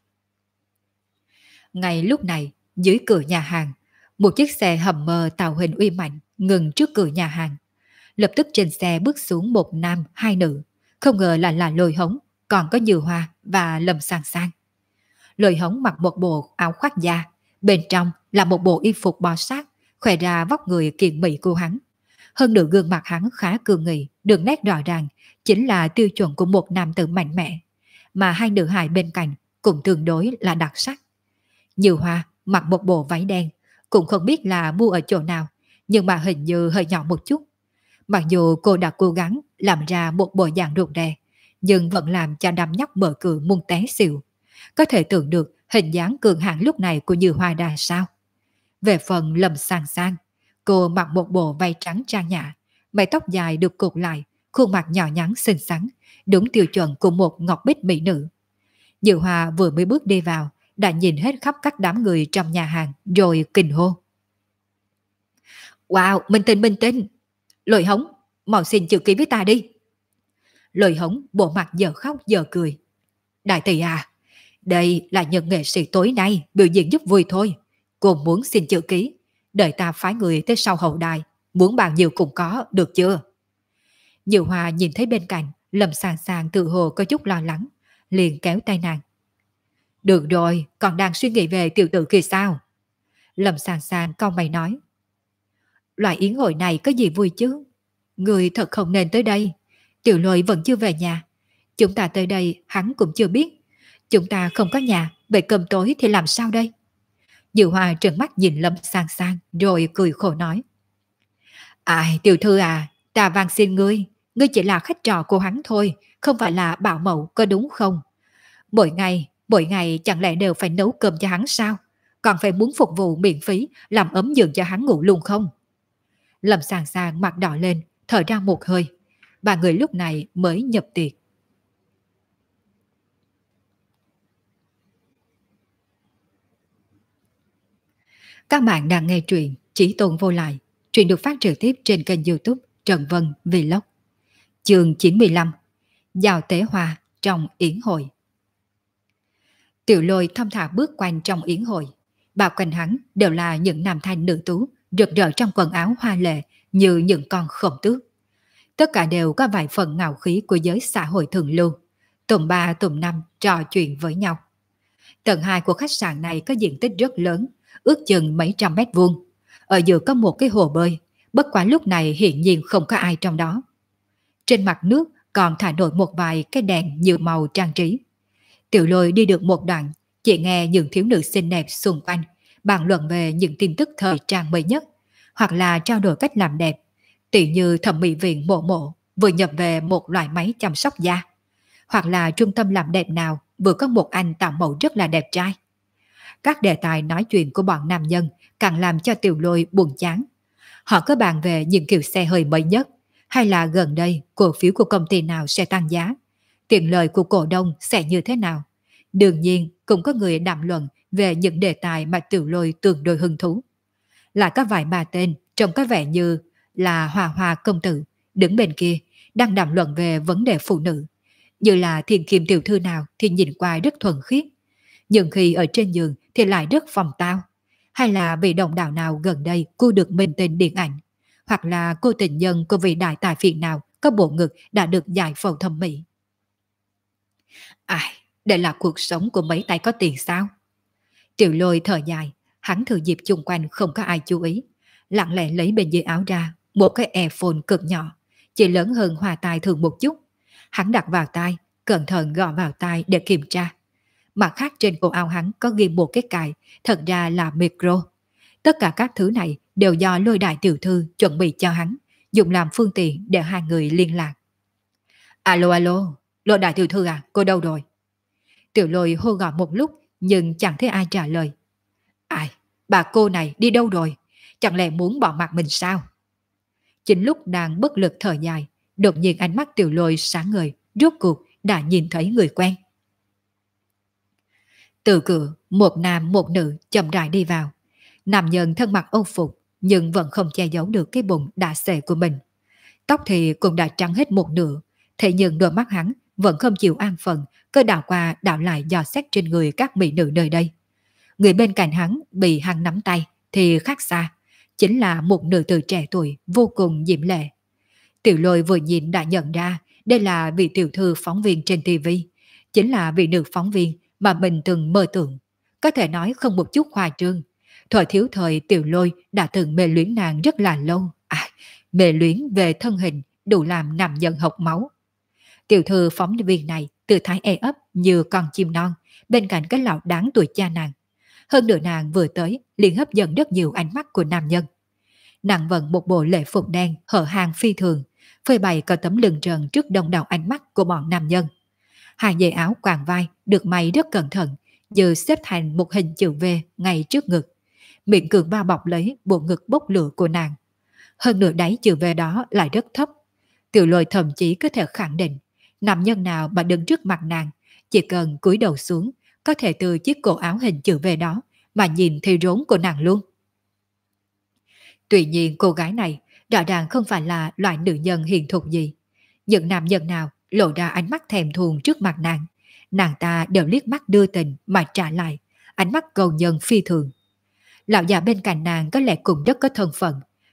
Ngay lúc này, dưới cửa nhà hàng, một chiếc xe hầm mờ tạo hình uy mạnh ngừng trước cửa nhà hàng. Lập tức trên xe bước xuống một nam hai nữ, không ngờ là Lôi Hống, còn có Như Hoa và Lâm Sang Sang. Lôi Hống mặc một bộ áo khoác da, bên trong là một bộ y phục bó sát, khoe ra vóc người kiện mỹ của hắn. Hơn nữa gương mặt hắn khá cương nghị, đường nét rõ ràng, chính là tiêu chuẩn của một nam tử mạnh mẽ, mà hai nữ hài bên cạnh cũng tương đối là đặc sắc. Như Hoa mặc một bộ váy đen, cũng không biết là mua ở chỗ nào, nhưng mà hình như hơi nhỏ một chút. Mặc dù cô đã cố gắng làm ra một bộ dạng rụt rè, nhưng vẫn làm cho đám nhóc mở cửa muốn té xỉu. Có thể tưởng được hình dáng cường hãn lúc này của Như Hoa ra sao. Về phần Lâm Sang Sang, cô mặc một bộ váy trắng trang nhã, mái tóc dài được cột lại, khuôn mặt nhỏ nhắn xinh xắn, đúng tiêu chuẩn của một ngọc bích mỹ nữ. Như Hoa vừa mới bước đi vào, đã nhìn hết khắp các đám người trong nhà hàng rồi kinh hô. Wow, minh tinh, Lôi Hống, mau xin chữ ký với ta đi. Lôi Hống bộ mặt giờ khóc giờ cười. Đại tỷ à, đây là những nghệ sĩ tối nay biểu diễn giúp vui thôi. Cô muốn xin chữ ký, đợi ta phái người tới sau hậu đài, muốn bao nhiêu cũng có, được chưa? Diệu Hòa nhìn thấy bên cạnh, Lâm Sàng Sàng tự hồ có chút lo lắng, liền kéo tay nàng. Được rồi, còn đang suy nghĩ về tiểu tử kia sao? Lâm Sàng Sàng cau mày nói. Loại yến hội này có gì vui chứ? Người thật không nên tới đây. Tiểu Lôi vẫn chưa về nhà. Chúng ta tới đây hắn cũng chưa biết. Chúng ta không có nhà, vậy cơm tối thì làm sao đây? Diệu Hòa trợn mắt nhìn Lâm Sàng Sàng rồi cười khổ nói. Ai, tiểu thư à, ta van xin ngươi chỉ là khách trò của hắn thôi, không phải là bảo mẫu có đúng không? Mỗi ngày chẳng lẽ đều phải nấu cơm cho hắn sao? Còn phải muốn phục vụ miễn phí, làm ấm giường cho hắn ngủ luôn không? Lâm Sàng Sàng mặt đỏ lên, thở ra một hơi. Ba người lúc này mới nhập tiệc. Các bạn đang nghe truyện Chí Tôn Vô Lại. Truyện được phát trực tiếp trên kênh YouTube Trần Vân Vlog. Chương 95. Giao tế hoa trong yến hội. Tiểu Lôi thong thả bước quanh trong yến hội. Bao quanh hắn đều là những nam thanh nữ tú rực rỡ trong quần áo hoa lệ như những con khổng tước. Tất cả đều có vài phần ngạo khí của giới xã hội thường lưu. Tùm ba tùm năm trò chuyện với nhau. Tầng 2 của khách sạn này có diện tích rất lớn, ước chừng mấy trăm mét vuông. Ở giữa có một cái hồ bơi, bất quá lúc này hiển nhiên không có ai trong đó. Trên mặt nước còn thả nổi một vài cái đèn nhiều màu trang trí. Tiểu Lôi đi được một đoạn, chỉ nghe những thiếu nữ xinh đẹp xung quanh bàn luận về những tin tức thời trang mới nhất, hoặc là trao đổi cách làm đẹp, tỉ như thẩm mỹ viện Mộ Mộ vừa nhập về một loại máy chăm sóc da, hoặc là trung tâm làm đẹp nào vừa có một anh tạo mẫu rất là đẹp trai. Các đề tài nói chuyện của bọn nam nhân càng làm cho Tiểu Lôi buồn chán. Họ có bàn về những kiểu xe hơi mới nhất, hay là gần đây cổ phiếu của công ty nào sẽ tăng giá, tiền lời của cổ đông sẽ như thế nào. Đương nhiên cũng có người đàm luận về những đề tài mà Tiểu Lôi tương đối hứng thú. Lại có vài bà tên trông có vẻ như là Hòa Hòa công tử đứng bên kia đang đàm luận về vấn đề phụ nữ, như là Thiên Kim tiểu thư nào thì nhìn qua rất thuần khiết, nhưng khi ở trên giường thì lại rất phòng tao, hay là vị đồng đạo nào gần đây cô được mình tên điện ảnh, hoặc là cô tình nhân của vị đại tài phiệt nào có bộ ngực đã được giải phẫu thẩm mỹ. Ai, đây là cuộc sống của mấy tay có tiền sao? Tiểu Lôi thở dài, hắn thừa dịp chung quanh không có ai chú ý, lặng lẽ lấy bên dưới áo ra một cái earphone cực nhỏ, chỉ lớn hơn hòa tai thường một chút. Hắn đặt vào tai, cẩn thận gõ vào tai để kiểm tra. Mặt khác trên cổ áo hắn có ghi một cái cài, thật ra là micro. Tất cả các thứ này đều do Lôi đại tiểu thư chuẩn bị cho hắn, dùng làm phương tiện để hai người liên lạc. Alo alo, Lôi đại tiểu thư à, cô đâu rồi? Tiểu Lôi hô gọi một lúc nhưng chẳng thấy ai trả lời. Ai, bà cô này đi đâu rồi? Chẳng lẽ muốn bỏ mặt mình sao? Chính lúc đang bất lực thở dài, đột nhiên ánh mắt Tiểu Lôi sáng ngời, rốt cuộc đã nhìn thấy người quen. Từ cửa, một nam một nữ chậm rãi đi vào. Nam nhân thân mặc âu phục nhưng vẫn không che giấu được cái bụng đã xệ của mình. Tóc thì cũng đã trắng hết một nửa, thế nhưng đôi mắt hắn vẫn không chịu an phận, cứ đảo qua đảo lại dò xét trên người các mỹ nữ nơi đây. Người bên cạnh hắn bị hắn nắm tay thì khác xa, chính là một nữ tử trẻ tuổi vô cùng diễm lệ. Tiểu Lôi vừa nhìn đã nhận ra đây là vị tiểu thư phóng viên trên TV, chính là vị nữ phóng viên mà mình từng mơ tưởng. Có thể nói không một chút khoa trương. Thời thiếu thời Tiểu Lôi đã từng mê luyến nàng rất là lâu. Mê luyến về thân hình đủ làm nam nhân học máu. Tiểu thư phóng viên này tự thái e ấp như con chim non bên cạnh cái lão đáng tuổi cha nàng. Hơn nữa nàng vừa tới liền hấp dẫn rất nhiều ánh mắt của nam nhân. Nàng vận một bộ lễ phục đen hở hàng phi thường, phơi bày có tấm lưng trần trước đông đảo ánh mắt của bọn nam nhân. Hai dây áo quàng vai được may rất cẩn thận, như xếp thành một hình chữ V ngay trước ngực. Miệng cường bao bọc lấy bộ ngực bốc lửa của nàng. Hơn nữa đáy chữ V đó lại rất thấp. Tiểu Lôi thậm chí có thể khẳng định, nam nhân nào mà đứng trước mặt nàng, chỉ cần cúi đầu xuống, có thể từ chiếc cổ áo hình chữ V đó mà nhìn thấy rốn của nàng luôn. Tuy nhiên cô gái này rõ ràng không phải là loại nữ nhân hiền thục gì. Những nam nhân nào lộ ra ánh mắt thèm thuồng trước mặt nàng ta đều liếc mắt đưa tình mà trả lại, ánh mắt cầu nhân phi thường. Lão già bên cạnh nàng có lẽ cũng rất có thân phận,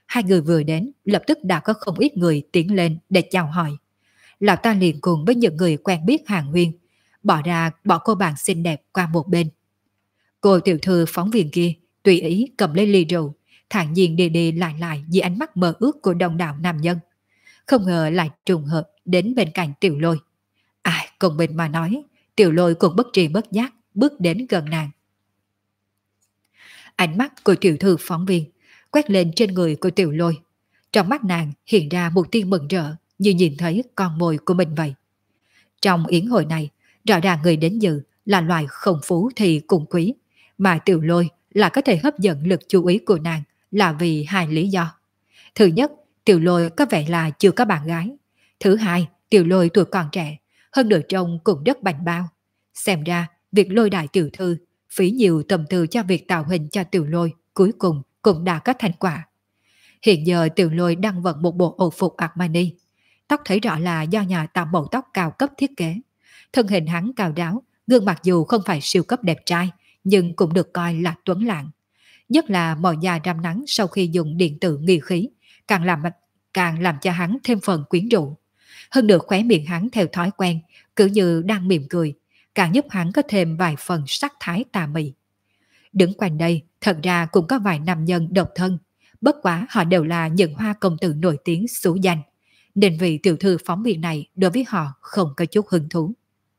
Hai người vừa đến, lập tức đã có không ít người tiến lên để chào hỏi. Lão ta liền cùng với những người quen biết hàng huyên, bỏ cô bạn xinh đẹp qua một bên. Cô tiểu thư phóng viên kia tùy ý cầm lấy ly rượu, thản nhiên đi đi lại lại dưới ánh mắt mơ ước của đông đảo nam nhân. Không ngờ lại trùng hợp đến bên cạnh Tiểu Lôi. Ai cùng bên mà nói, Tiểu Lôi cũng bất tri bất giác bước đến gần nàng. Ánh mắt của tiểu thư phóng viên quét lên trên người của Tiểu Lôi. Trong mắt nàng hiện ra một tia mừng rỡ như nhìn thấy con mồi của mình vậy. Trong yến hội này, rõ ràng người đến dự là loài không phú thì cùng quý, mà Tiểu Lôi là có thể hấp dẫn lực chú ý của nàng là vì hai lý do. Thứ nhất, Tiểu Lôi có vẻ là chưa có bạn gái. Thứ hai, Tiểu Lôi tuổi còn trẻ, hơn nửa trông cũng rất bảnh bao. Xem ra, việc lôi đại tiểu thư, phí nhiều tâm tư cho việc tạo hình cho Tiểu Lôi, cuối cùng cũng đã có thành quả. Hiện giờ Tiểu Lôi đang vận một bộ âu phục Armani. Tóc thấy rõ là do nhà tạo mẫu tóc cao cấp thiết kế. Thân hình hắn cao ráo, gương mặt dù không phải siêu cấp đẹp trai, nhưng cũng được coi là tuấn lãng. Nhất là màu da rám nắng sau khi dùng điện tử nghi khí, càng làm cho hắn thêm phần quyến rũ. Hơn nữa khóe miệng hắn theo thói quen, cứ như đang mỉm cười, càng giúp hắn có thêm vài phần sắc thái tà mị. Đứng quanh đây, thật ra cũng có vài nam nhân độc thân, bất quá họ đều là những hoa công tử nổi tiếng xú danh, nên vị tiểu thư phóng viên này đối với họ không có chút hứng thú.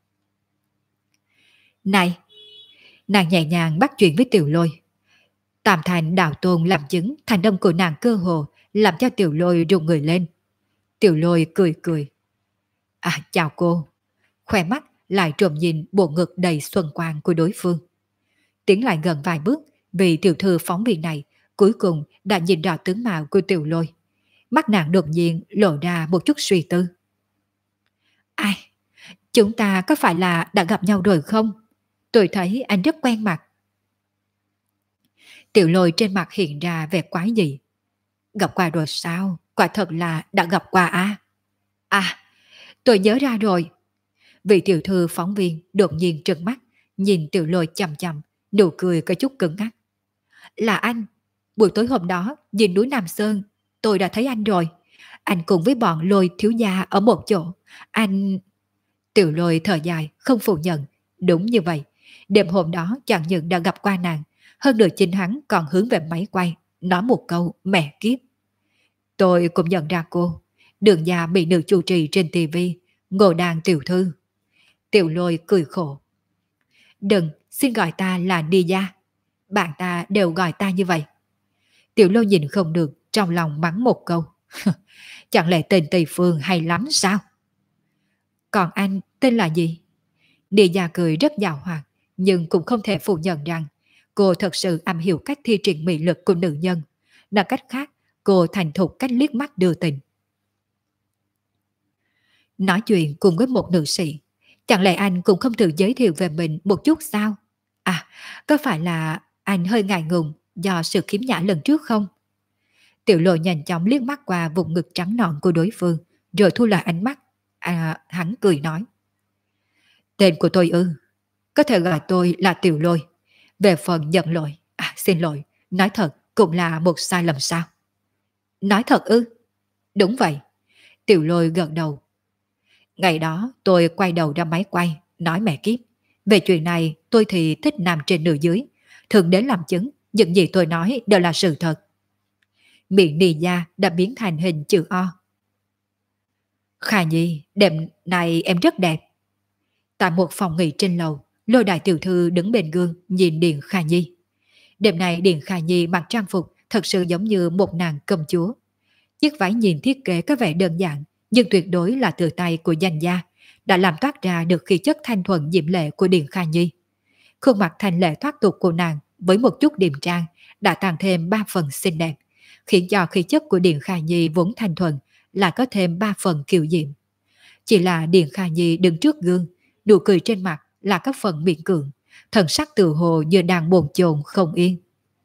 Này! Nàng nhẹ nhàng bắt chuyện với Tiểu Lôi. Tam Thành đạo tôn làm chứng thành âm của nàng cơ hồ làm cho Tiểu Lôi rùng người lên. Tiểu Lôi cười cười. À chào cô. Khoe mắt lại trộm nhìn bộ ngực đầy xuân quang của đối phương. Tiến lại gần vài bước, vì tiểu thư phóng viên này cuối cùng đã nhìn rõ tướng mạo của Tiểu Lôi. Mắt nàng đột nhiên lộ ra một chút suy tư. Ai? Chúng ta có phải là đã gặp nhau rồi không? Tôi thấy anh rất quen mặt. Tiểu Lôi trên mặt hiện ra vẻ quái dị. Gặp qua rồi sao? Quả thật là đã gặp qua à? À, tôi nhớ ra rồi. Vị tiểu thư phóng viên đột nhiên trừng mắt, nhìn Tiểu Lôi chằm chằm, nụ cười có chút cứng ngắc. Là anh. Buổi tối hôm đó, nhìn núi Nam Sơn, tôi đã thấy anh rồi. Anh cùng với bọn Lôi thiếu gia ở một chỗ. Anh... Tiểu Lôi thở dài, không phủ nhận. Đúng như vậy. Đêm hôm đó chẳng những đã gặp qua nàng, hơn nữa chính hắn còn hướng về máy quay, nói một câu mẹ kiếp. Tôi cũng nhận ra cô, đường nhà bị nữ chủ trì trên tivi, ngồi đàn tiểu thư. Tiểu Lôi cười khổ. Đừng, xin gọi ta là Đi Gia. Bạn ta đều gọi ta như vậy. Tiểu Lôi nhìn không được, trong lòng mắng một câu. Chẳng lẽ tên Tây Phương hay lắm sao? Còn anh tên là gì? Đi Gia cười rất giàu hoạt, nhưng cũng không thể phủ nhận rằng cô thật sự am hiểu cách thi triển mị lực của nữ nhân. Nói cách khác, cô thành thục cách liếc mắt đưa tình. Nói chuyện cùng với một nữ sĩ, chẳng lẽ anh cũng không tự giới thiệu về mình một chút sao? À, có phải là anh hơi ngại ngùng do sự khiếm nhã lần trước không? Tiểu Lôi nhanh chóng liếc mắt qua vùng ngực trắng nõn của đối phương, rồi thu lại ánh mắt. À, hắn cười nói. Tên của tôi ư? Có thể gọi tôi là Tiểu Lôi. Về phần nhận lỗi, xin lỗi, nói thật cũng là một sai lầm sao? Nói thật ư? Đúng vậy. Tiểu Lôi gật đầu. Ngày đó tôi quay đầu ra máy quay, nói mẹ kiếp. Về chuyện này tôi thì thích nam trên nửa dưới, thường đến làm chứng, những gì tôi nói đều là sự thật. Miệng Nì Gia đã biến thành hình chữ O. Khả Nhi, đêm này em rất đẹp. Tại một phòng nghỉ trên lầu, Lôi đại tiểu thư đứng bên gương nhìn Điền Khả Nhi. Đêm này Điền Khả Nhi mặc trang phục thật sự giống như một nàng công chúa. Chiếc váy nhìn thiết kế có vẻ đơn giản, nhưng tuyệt đối là từ tay của danh gia, đã làm toát ra được khí chất thanh thuần diễm lệ của Điền Khả Nhi. Khuôn mặt thanh lệ thoát tục của nàng với một chút điềm trang đã tăng thêm 3 phần xinh đẹp, khiến cho khí chất của Điền Khả Nhi vốn thanh thuần là có thêm 3 phần kiều diễm. Chỉ là Điền Khả Nhi đứng trước gương, nụ cười trên mặt là các phần miệng cường, thần sắc tự hồ như đang bồn chồn không yên.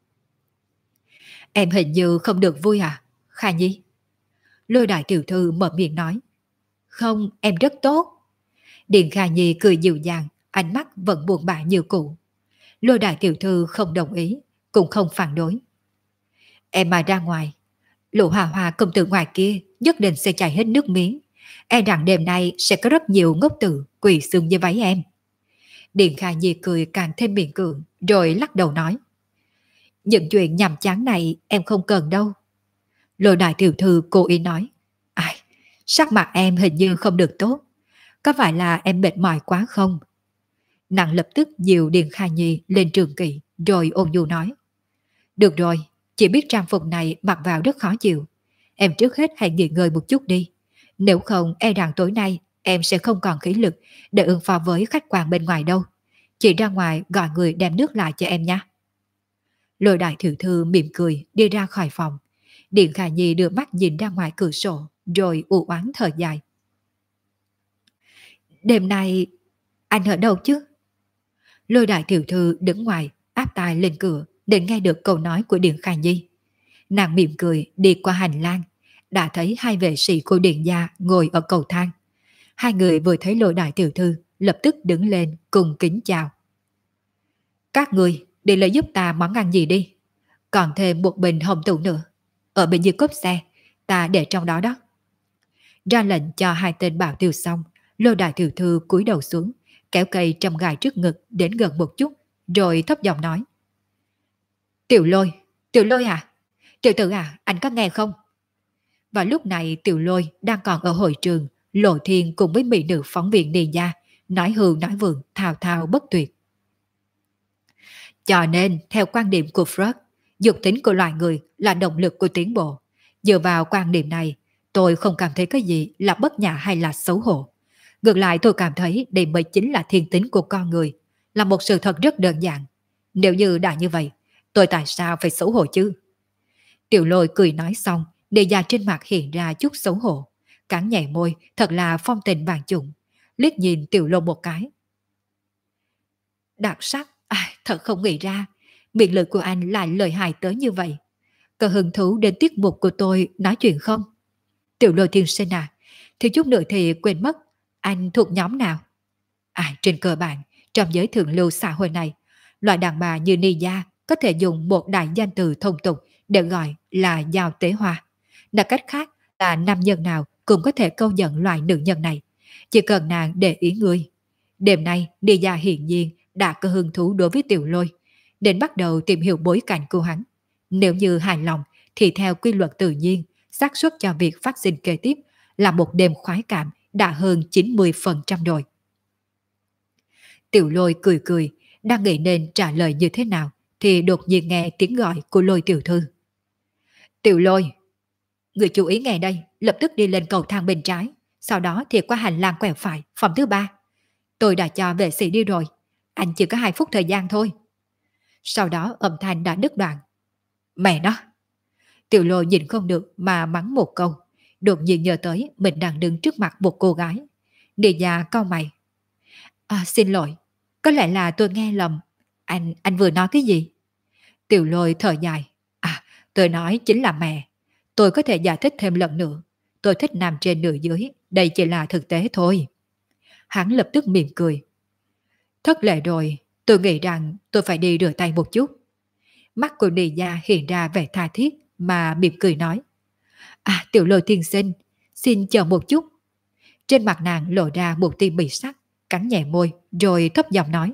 Em hình như không được vui à, Khả Nhi? Lôi đại tiểu thư mở miệng nói. Không, em rất tốt. Điền Khả Nhi cười dịu dàng, ánh mắt vẫn buồn bã như cũ. Lôi đại tiểu thư không đồng ý, cũng không phản đối. Em mà ra ngoài, Lũ Hòa Hòa công tử ngoài kia nhất định sẽ chảy hết nước miếng. E rằng đêm nay sẽ có rất nhiều ngốc tử quỳ xương với váy em. Điện Khả Nhi cười càng thêm miệng cường, rồi lắc đầu nói. Những chuyện nhàm chán này em không cần đâu. Lôi đại tiểu thư cố ý nói. Ai, sắc mặt em hình như không được tốt. Có phải là em mệt mỏi quá không? Nàng lập tức dìu Điện Khả Nhi lên trường kỷ, rồi ôn nhu nói. Được rồi, chỉ biết trang phục này mặc vào rất khó chịu. Em trước hết hãy nghỉ ngơi một chút đi. Nếu không e rằng tối nay em sẽ không còn khí lực để ứng phó với khách quan bên ngoài đâu. Chị ra ngoài gọi người đem nước lại cho em nha. Lôi đại tiểu thư mỉm cười đi ra khỏi phòng. Điện Khả Nhi đưa mắt nhìn ra ngoài cửa sổ, rồi u oán thở dài. Đêm nay anh ở đâu chứ? Lôi đại tiểu thư đứng ngoài áp tai lên cửa để nghe được câu nói của Điện Khả Nhi. Nàng mỉm cười đi qua hành lang, đã thấy hai vệ sĩ của Điện gia ngồi ở cầu thang. Hai người vừa thấy Lôi đại tiểu thư lập tức đứng lên cùng kính chào. Các người đi lấy giúp ta món ăn gì đi. Còn thêm một bình hồng tụ nữa. Ở bên dưới cốp xe, ta để trong đó đó. Ra lệnh cho hai tên bảo tiêu xong, Lôi đại tiểu thư cúi đầu xuống, kéo cây trầm gài trước ngực đến gần một chút, rồi thấp giọng nói. Tiểu Lôi à? Tiểu tử à, anh có nghe không? Và lúc này Tiểu Lôi đang còn ở hội trường, Lộ Thiên cùng với mỹ nữ phóng viên Điền gia, nói hưu nói vượng, thao thao bất tuyệt. Cho nên, theo quan điểm của Freud, dục tính của loài người là động lực của tiến bộ. Dựa vào quan điểm này, tôi không cảm thấy cái gì là bất nhã hay là xấu hổ. Ngược lại tôi cảm thấy đây mới chính là thiên tính của con người, là một sự thật rất đơn giản. Nếu như đã như vậy, tôi tại sao phải xấu hổ chứ? Tiểu Lôi cười nói xong, đề già trên mặt hiện ra chút xấu hổ. Cắn nhảy môi, thật là phong tình vàng trụng. Liếc nhìn Tiểu Lôi một cái. Đặc sắc, thật không nghĩ ra, miệng lưỡi của anh lại lợi hại tới như vậy. Có hứng thú đến tiết mục của tôi nói chuyện không? Tiểu Lôi tiên sinh à, thiếu chút nữa thì quên mất, anh thuộc nhóm nào? Trên cơ bản, trong giới thượng lưu xã hội này, loại đàn bà như Ni Gia có thể dùng một đại danh từ thông tục để gọi là giao tế hoa. Nói cách khác là nam nhân nào cũng có thể câu dẫn loại nữ nhân này, chỉ cần nàng để ý người. Đêm nay, Ni Gia hiển nhiên đã có hứng thú đối với Tiểu Lôi, nên bắt đầu tìm hiểu bối cảnh của hắn. Nếu như hài lòng thì theo quy luật tự nhiên, xác suất cho việc phát sinh kế tiếp là một đêm khoái cảm đã hơn 90% rồi. Tiểu Lôi cười cười, đang nghĩ nên trả lời như thế nào thì đột nhiên nghe tiếng gọi của Lôi tiểu thư. Tiểu Lôi, người chú ý nghe đây, lập tức đi lên cầu thang bên trái, sau đó thì qua hành lang quẹo phải, phòng thứ 3. Tôi đã cho vệ sĩ đi rồi, anh chỉ có 2 phút thời gian thôi. Sau đó âm thanh đã đứt đoạn. Mẹ nó! Tiểu Lôi nhìn không được mà mắng một câu, đột nhiên nhớ tới mình đang đứng trước mặt một cô gái. Địa già cau mày. Xin lỗi, có lẽ là tôi nghe lầm. Anh vừa nói cái gì? Tiểu Lôi thở dài. Tôi nói chính là mẹ. Tôi có thể giải thích thêm lần nữa. Tôi thích nam trên nửa dưới, đây chỉ là thực tế thôi. Hắn lập tức mỉm cười. Thất lệ rồi, tôi nghĩ rằng tôi phải đi rửa tay một chút. Mắt của Nì Gia hiện ra vẻ tha thiết mà mỉm cười nói. Tiểu Lôi tiên sinh, xin chờ một chút. Trên mặt nàng lộ ra một tia mị sắc, cắn nhẹ môi rồi thấp giọng nói.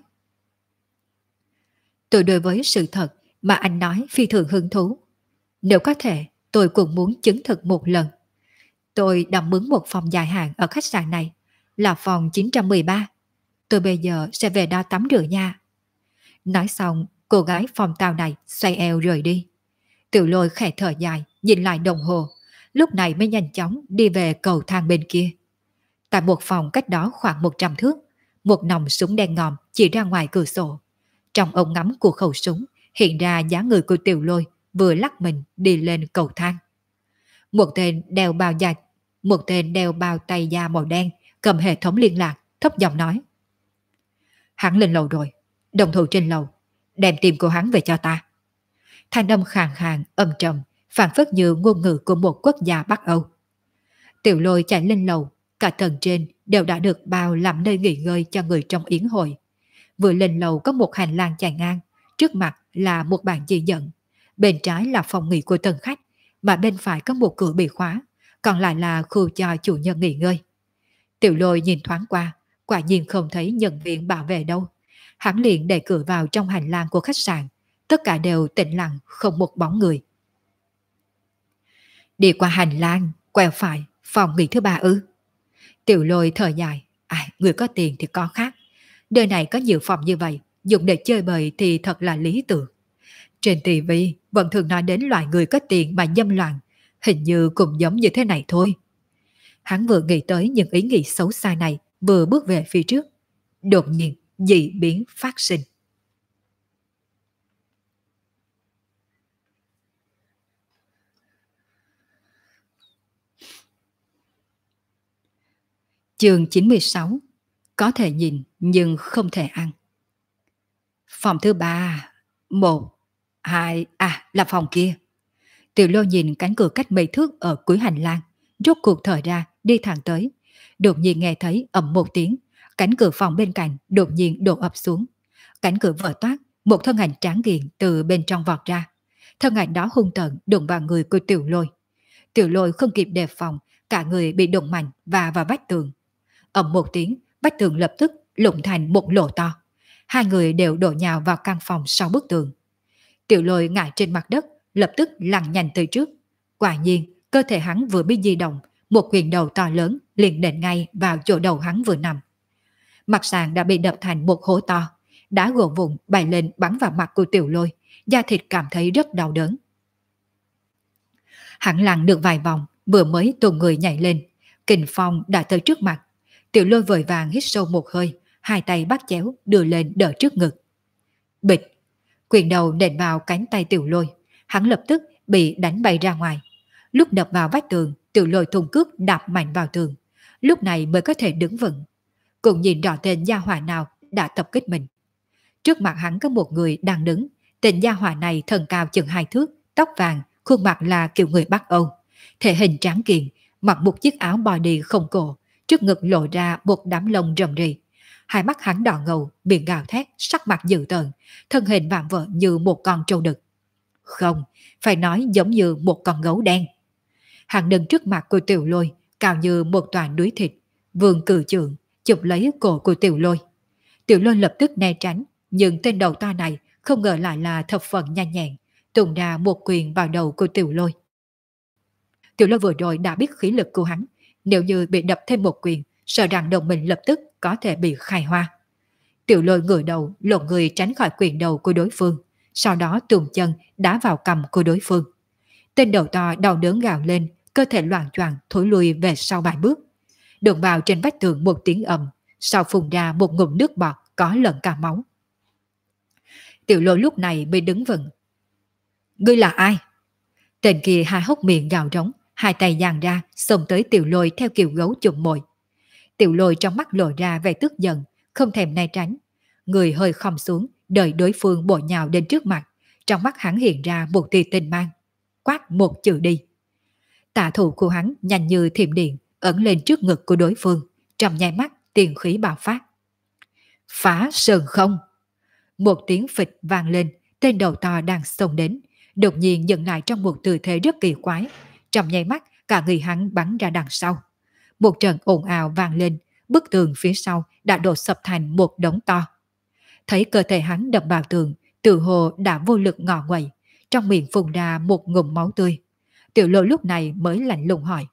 Tôi đối với sự thật mà anh nói phi thường hứng thú. Nếu có thể, tôi cũng muốn chứng thực một lần. Tôi đã mướn một phòng dài hạn ở khách sạn này, là phòng 913. Tôi bây giờ sẽ về đó tắm rửa nha. Nói xong, cô gái phòng tàu này xoay eo rời đi. Tiểu Lôi khẽ thở dài, nhìn lại đồng hồ, lúc này mới nhanh chóng đi về cầu thang bên kia. Tại một phòng cách đó khoảng 100 thước, một nòng súng đen ngòm chỉ ra ngoài cửa sổ. Trong ống ngắm của khẩu súng hiện ra dáng người của Tiểu Lôi vừa lắc mình đi lên cầu thang. Một tên đeo bao tay da màu đen cầm hệ thống liên lạc, thấp giọng nói. Hắn lên lầu rồi, đồng thủ trên lầu, đem tìm cô hắn về cho ta. Thanh âm khàn khàn, âm trầm, phản phất như ngôn ngữ của một quốc gia Bắc Âu. Tiểu Lôi chạy lên lầu, cả tầng trên đều đã được bao làm nơi nghỉ ngơi cho người trong yến hội. Vừa lên lầu có một hành lang chạy ngang, trước mặt là một bàn chỉ dẫn, bên trái là phòng nghỉ của tân khách, mà bên phải có một cửa bị khóa, còn lại là khu cho chủ nhân nghỉ ngơi. Tiểu Lôi nhìn thoáng qua, quả nhiên không thấy nhân viên bảo vệ đâu. Hắn liền đẩy cửa vào trong hành lang của khách sạn, tất cả đều tĩnh lặng, không một bóng người. Đi qua hành lang, quẹo phải, phòng nghỉ thứ ba ư? Tiểu Lôi thở dài, người có tiền thì có khác. Nơi này có nhiều phòng như vậy, dùng để chơi bời thì thật là lý tưởng. Trên tivi vẫn thường nói đến loại người có tiền mà dâm loạn, hình như cũng giống như thế này thôi. Hắn vừa nghĩ tới những ý nghĩ xấu xa này, vừa bước về phía trước. Đột nhiên, dị biến phát sinh. Chương 96. Có thể nhìn nhưng không thể ăn. Phòng thứ ba, một, hai, là phòng kia. Tiểu Lô nhìn cánh cửa cách mấy thước ở cuối hành lang, rốt cuộc thở ra, đi thẳng tới. Đột nhiên nghe thấy ầm một tiếng, cánh cửa phòng bên cạnh đột nhiên đổ ập xuống. Cánh cửa vỡ toác, một thân ảnh tráng kiện từ bên trong vọt ra. Thân ảnh đó hung tợn đụng vào người của Tiểu Lôi. Tiểu Lôi không kịp đề phòng, cả người bị đụng mạnh và vào vách tường. Ầm một tiếng, vách tường lập tức lụng thành một lỗ to. Hai người đều đổ nhào vào căn phòng sau bức tường. Tiểu Lôi ngã trên mặt đất, lập tức lăn nhanh tới trước. Quả nhiên, cơ thể hắn vừa bị di động, một quyền đầu to lớn liền nện ngay vào chỗ đầu hắn vừa nằm. Mặt sàn đã bị đập thành một hố to, đá gỗ vụn bay lên bắn vào mặt của Tiểu Lôi, da thịt cảm thấy rất đau đớn. Hắn lăn được vài vòng, vừa mới tuồn người nhảy lên, kình phong đã tới trước mặt. Tiểu Lôi vội vàng hít sâu một hơi, hai tay bắt chéo đưa lên đỡ trước ngực. Bịch, quyền đầu nện vào cánh tay Tiểu Lôi, hắn lập tức bị đánh bay ra ngoài. Lúc đập vào vách tường, Tiểu Lôi thùng cước đạp mạnh vào tường, lúc này mới có thể đứng vững. Cũng nhìn rõ tên gia hỏa nào đã tập kích mình. Trước mặt hắn có một người đang đứng, tên gia hỏa này thân cao chừng 2 thước, tóc vàng, khuôn mặt là kiểu người Bắc Âu, thể hình tráng kiện, mặc một chiếc áo body không cổ, trước ngực lộ ra một đám lông rậm rì. Hai mắt hắn đỏ ngầu, miệng gào thét, sắc mặt dữ tợn, thân hình vạm vỡ như một con trâu đực. Không, phải nói giống như một con gấu đen. Hắn đứng trước mặt của Tiểu Lôi, cao như một tòa núi thịt, vương cử trượng, chụp lấy cổ của Tiểu Lôi. Tiểu Lôi lập tức né tránh, nhưng tên đầu to này không ngờ lại là thập phần nhanh nhẹn, tung ra một quyền vào đầu của Tiểu Lôi. Tiểu Lôi vừa rồi đã biết khí lực của hắn, nếu như bị đập thêm một quyền, sợ rằng đồng mình lập tức có thể bị khai hoa. Tiểu Lôi ngửa đầu, lộn người tránh khỏi quyền đầu của đối phương, sau đó tuồn chân đá vào cằm của đối phương. Tên đầu to đau đớn gào lên, cơ thể loạng choạng thối lui về sau vài bước. Đụng vào trên vách tường một tiếng ầm, sau phun ra một ngụm nước bọt có lẫn cả máu. Tiểu Lôi lúc này mới đứng vững. Ngươi là ai? Tên kia hai hốc miệng gào rống, hai tay dang ra, xông tới Tiểu Lôi theo kiểu gấu chụm mồi. Tiểu Lôi trong mắt lộ ra vẻ tức giận, không thèm né tránh. Người hơi khom xuống, đợi đối phương bổ nhào đến trước mặt. Trong mắt hắn hiện ra một tia tinh mang. Quát một chữ đi. Tạ thủ của hắn nhanh như thiểm điện, ẩn lên trước ngực của đối phương. Trong nháy mắt, tiền khí bạo phát. Phá sơn không. Một tiếng phịch vang lên, tên đầu to đang xông đến, đột nhiên dừng lại trong một tư thế rất kỳ quái. Trong nháy mắt, cả người hắn bắn ra đằng sau. Một trận ồn ào vang lên, bức tường phía sau đã đổ sập thành một đống to. Thấy cơ thể hắn đập vào tường, Tự hồ đã vô lực ngọ nguậy, trong miệng phun ra một ngụm máu tươi. Tiểu Lôi lúc này mới lạnh lùng hỏi: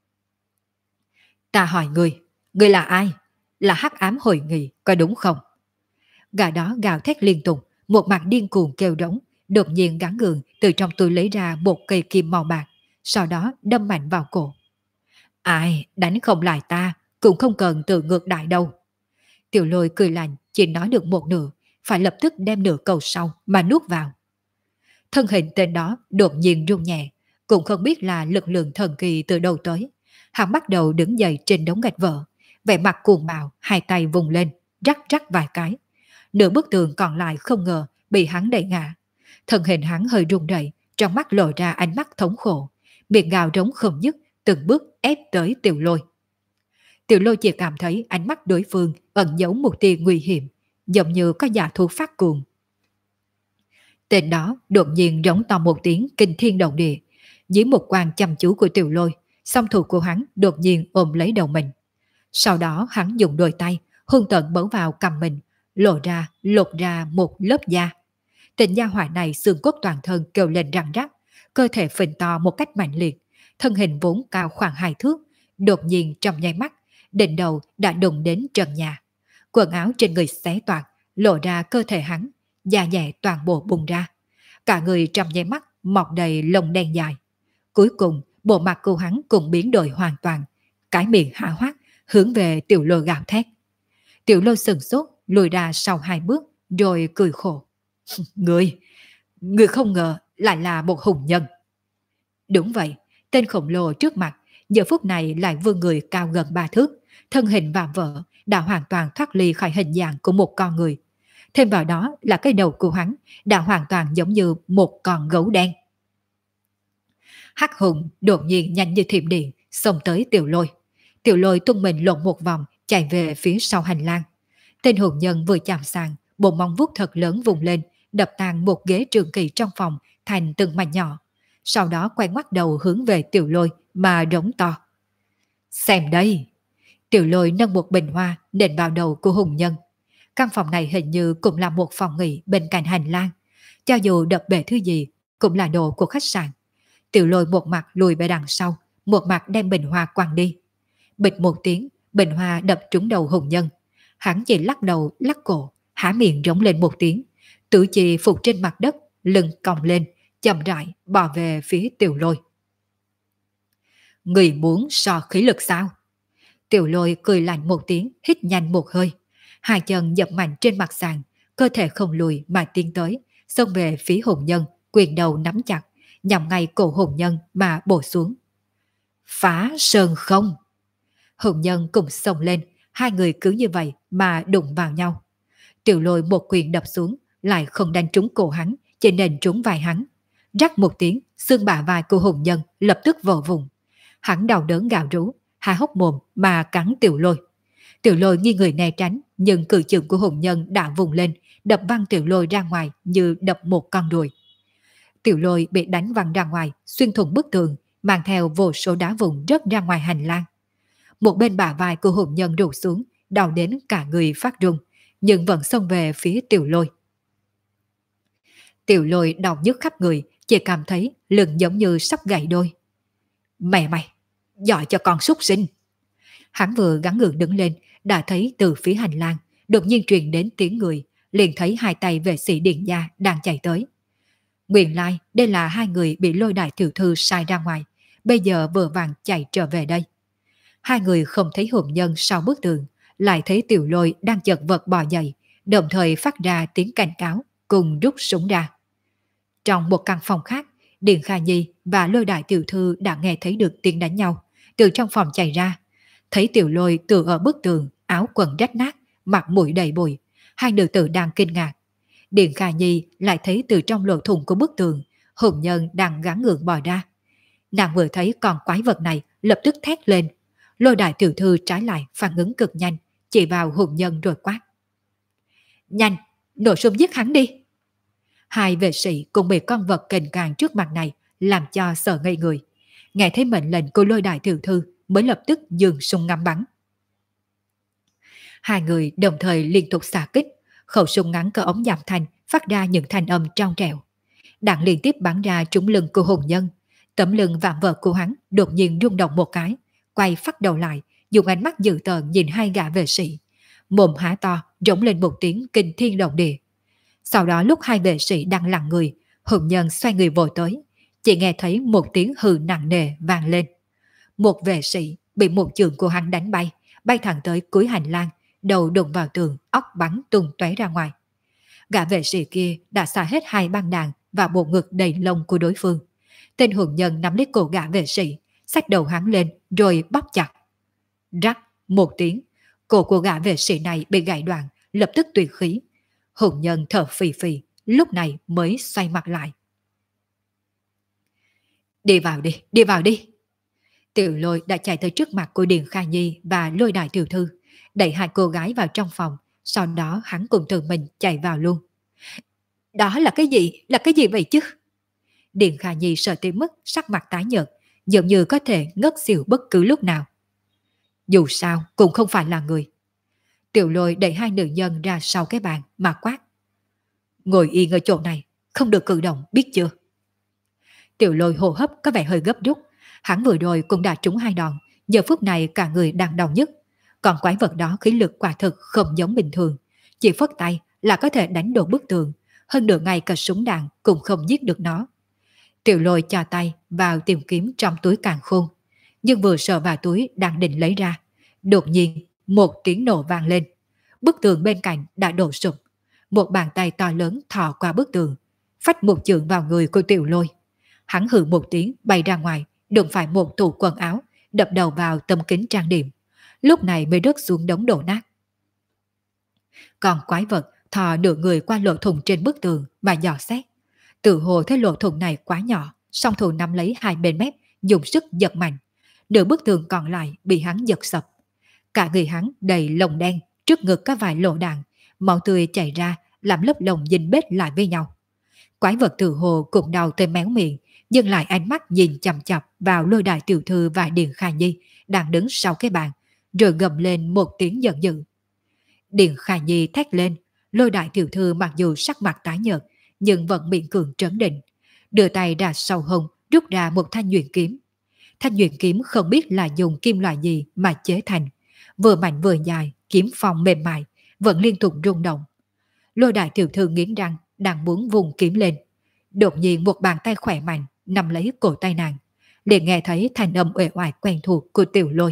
Ta hỏi ngươi là ai? Là hắc ám hội nghị, có đúng không? Gã đó gào thét liên tục, một mặt điên cuồng kêu đống, đột nhiên gắng gượng từ trong túi lấy ra một cây kim màu bạc, sau đó đâm mạnh vào cổ. Ai, đánh không lại ta, cũng không cần tự ngược đại đâu. Tiểu Lôi cười lạnh, chỉ nói được một nửa, phải lập tức đem nửa câu sau mà nuốt vào. Thân hình tên đó đột nhiên rung nhẹ, cũng không biết là lực lượng thần kỳ từ đâu tới. Hắn bắt đầu đứng dậy trên đống gạch vỡ, vẻ mặt cuồng bạo, hai tay vùng lên, rắc rắc vài cái. Nửa bức tường còn lại không ngờ bị hắn đẩy ngã. Thân hình hắn hơi rung rẩy, trong mắt lộ ra ánh mắt thống khổ, miệng gào rống không dứt, từng bước ép tới Tiểu Lôi. Tiểu Lôi chỉ cảm thấy ánh mắt đối phương ẩn giấu một tia nguy hiểm, giống như có giả thú phát cuồng. Tên đó đột nhiên rống to một tiếng kinh thiên động địa, Dưới một quan chăm chú của Tiểu Lôi, song thủ của hắn đột nhiên ôm lấy đầu mình. Sau đó hắn dùng đôi tay hung tợn bấu vào cằm mình, lột ra một lớp da. Tên gia hỏa này xương cốt toàn thân kêu lên răng rắc, cơ thể phình to một cách mạnh liệt, thân hình vốn cao khoảng 2 thước, đột nhiên trong nháy mắt, đỉnh đầu đã đụng đến trần nhà. Quần áo trên người xé toạc, lộ ra cơ thể hắn, da nhẹ toàn bộ bùng ra. Cả người trong nháy mắt mọc đầy lông đen dài. Cuối cùng, bộ mặt của hắn cũng biến đổi hoàn toàn, cái miệng hạ hoác, hướng về Tiểu Lôi gào thét. Tiểu Lôi sừng sốt, lùi ra sau 2 bước, rồi cười khổ. Người không ngờ lại là một hùng nhân. Đúng vậy, tên khổng lồ trước mặt, giờ phút này lại vươn người cao gần 3 thước, thân hình vạm vỡ đã hoàn toàn thoát ly khỏi hình dạng của một con người. Thêm vào đó là cái đầu của hắn đã hoàn toàn giống như một con gấu đen. Hắc hùng đột nhiên nhanh như thiểm điện xông tới Tiểu Lôi. Tiểu Lôi tung mình lộn một vòng chạy về phía sau hành lang. Tên hùng nhân vừa chạm sàn, bộ móng vuốt thật lớn vùng lên, đập tan một ghế trường kỳ trong phòng thành từng mảnh nhỏ. Sau đó quay ngoắt đầu hướng về Tiểu Lôi mà rống to. Xem đây! Tiểu Lôi nâng một bình hoa nện vào đầu của hùng nhân. Căn phòng này hình như cũng là một phòng nghỉ bên cạnh hành lang. Cho dù đập bể thứ gì, cũng là đồ của khách sạn. Tiểu Lôi một mặt lùi về đằng sau, một mặt đem bình hoa quăng đi. Bịch một tiếng, bình hoa đập trúng đầu hùng nhân. Hắn chỉ lắc đầu, lắc cổ, há miệng rống lên một tiếng. Tử chi phục trên mặt đất, lưng còng lên, chậm rãi bò về phía Tiểu Lôi. Người muốn so khí lực sao? Tiểu Lôi cười lạnh một tiếng, hít nhanh một hơi. Hai chân dập mạnh trên mặt sàn, cơ thể không lùi mà tiến tới, xông về phía hùng nhân, quyền đầu nắm chặt, nhằm ngay cổ hùng nhân mà bổ xuống. Phá sơn không! Hùng nhân cùng xông lên, hai người cứ như vậy mà đụng vào nhau. Tiểu Lôi một quyền đập xuống, lại không đánh trúng cổ hắn, chỉ nện trúng vai hắn. Rắc một tiếng, xương bả vai của hùng nhân lập tức vỡ vùng. Hắn đau đớn gào rú, há hốc mồm mà cắn Tiểu Lôi. Tiểu Lôi nghiêng người né tránh, nhưng cử chưởng của hùng nhân đã vùng lên, đập văng Tiểu Lôi ra ngoài như đập một con ruồi. Tiểu Lôi bị đánh văng ra ngoài, xuyên thủng bức tường, mang theo vô số đá vụn rớt ra ngoài hành lang. Một bên bả vai của hùng nhân rụt xuống, đau đến cả người phát run, nhưng vẫn xông về phía Tiểu Lôi. Tiểu Lôi đau nhức khắp người, chỉ cảm thấy lưng giống như sắp gãy đôi. Mày, giỏi cho con súc sinh! Hắn vừa gắng gượng đứng lên, đã thấy từ phía hành lang đột nhiên truyền đến tiếng người, liền thấy hai tay vệ sĩ điện gia đang chạy tới. Nguyên lai đây là hai người bị Lôi đại tiểu thư sai ra ngoài, bây giờ vừa vàng chạy trở về đây. Hai người không thấy hùng nhân sau bức tường, lại thấy Tiểu Lôi đang chật vật bò dậy, đồng thời phát ra tiếng cảnh cáo, cùng rút súng ra. Trong một căn phòng khác, Điền Kha Nhi và Lôi đại tiểu thư đã nghe thấy được tiếng đánh nhau, từ trong phòng chạy ra. Thấy Tiểu Lôi tựa ở bức tường, áo quần rách nát, mặt mũi đầy bụi, hai nữ tử đang kinh ngạc. Điền Kha Nhi lại thấy từ trong lỗ thủng của bức tường, hùng nhân đang gắng gượng bò ra. Nàng vừa thấy con quái vật này, lập tức thét lên. Lôi đại tiểu thư trái lại phản ứng cực nhanh, chỉ vào hùng nhân rồi quát. Nhanh, nổ súng giết hắn đi! Hai vệ sĩ cùng bị con vật kềnh càng trước mặt này làm cho sợ ngây người. Nghe thấy mệnh lệnh của Lôi đại tiểu thư mới lập tức dừng súng ngắm bắn. Hai người đồng thời liên tục xạ kích, khẩu súng ngắn có ống giảm thanh phát ra những thanh âm trong trẻo. Đạn liên tiếp bắn ra trúng lưng của hùng nhân. Tấm lưng vạm vỡ của hắn đột nhiên rung động một cái, quay phát đầu lại, dùng ánh mắt dữ tợn nhìn hai gã vệ sĩ. Mồm há to, rống lên một tiếng kinh thiên động địa. Sau đó lúc hai vệ sĩ đang lặng người, hùng nhân xoay người vội tới, chỉ nghe thấy một tiếng hừ nặng nề vang lên. Một vệ sĩ bị một chưởng của hắn đánh bay, bay thẳng tới cuối hành lang, đầu đụng vào tường, óc bắn tung tóe ra ngoài. Gã vệ sĩ kia đã xả hết hai băng đạn vào bộ ngực đầy lông của đối phương. Tên hùng nhân nắm lấy cổ gã vệ sĩ, xách đầu hắn lên rồi bóp chặt. Rắc một tiếng, cổ của gã vệ sĩ này bị gãy đoạn, lập tức tuyệt khí. Hùng nhân thở phì phì, lúc này mới xoay mặt lại. Đi vào đi! Tiểu Lôi đã chạy tới trước mặt của Điền Kha Nhi và Lôi đại tiểu thư, đẩy hai cô gái vào trong phòng, sau đó hắn cùng tự mình chạy vào luôn. Đó là cái gì? Là cái gì vậy chứ? Điền Khả Nhi sợ tới mức sắc mặt tái nhợt, giống như có thể ngất xỉu bất cứ lúc nào. Dù sao cũng không phải là người. Tiểu Lôi đẩy hai nữ nhân ra sau cái bàn mà quát. Ngồi yên ở chỗ này, không được cử động, biết chưa? Tiểu Lôi hô hấp có vẻ hơi gấp rút, hắn vừa rồi cũng đã trúng hai đòn, giờ phút này cả người đang đau nhức. Còn quái vật đó khí lực quả thực không giống bình thường, chỉ phất tay là có thể đánh đổ bức tường, hơn nửa ngày cả súng đạn cũng không giết được nó. Tiểu Lôi chà tay vào tìm kiếm trong túi càn khôn, nhưng vừa sờ vào túi đang định lấy ra, đột nhiên một tiếng nổ vang lên. Bức tường bên cạnh đã đổ sụp, một bàn tay to lớn thò qua bức tường, phách một chưởng vào người của Tiểu Lôi. Hắn hừ một tiếng bay ra ngoài, đụng phải một tủ quần áo, đập đầu vào tấm kính trang điểm, lúc này mới rớt xuống đống đổ nát. Còn quái vật thò nửa người qua lỗ thủng trên bức tường mà dò xét. Tự hồ thấy lỗ thủng này quá nhỏ, song thủ nắm lấy hai bên mép, dùng sức giật mạnh. Nửa bức tường còn lại bị hắn giật sập. Cả người hắn đầy lồng đen, trước ngực có vài lỗ đạn, máu tươi chảy ra làm lớp lồng dính bết lại với nhau. Quái vật tự hồ cũng đau tới méo miệng, nhưng lại ánh mắt nhìn chằm chằm vào Lôi Đại tiểu thư và Điền Khả Nhi đang đứng sau cái bàn, rồi gầm lên một tiếng giận dữ. Điền Khả Nhi thét lên, Lôi Đại tiểu thư mặc dù sắc mặt tái nhợt, nhưng vẫn miệng cường trấn định, đưa tay ra sau hông rút ra một thanh nhuyễn kiếm. Thanh nhuyễn kiếm không biết là dùng kim loại gì mà chế thành, vừa mạnh vừa dài, kiếm phong mềm mại, vẫn liên tục rung động. Lôi Đại tiểu thư nghiến răng, đang muốn vùng kiếm lên, đột nhiên một bàn tay khỏe mạnh nắm lấy cổ tay nàng, liền nghe thấy thanh âm uể oải quen thuộc của Tiểu Lôi.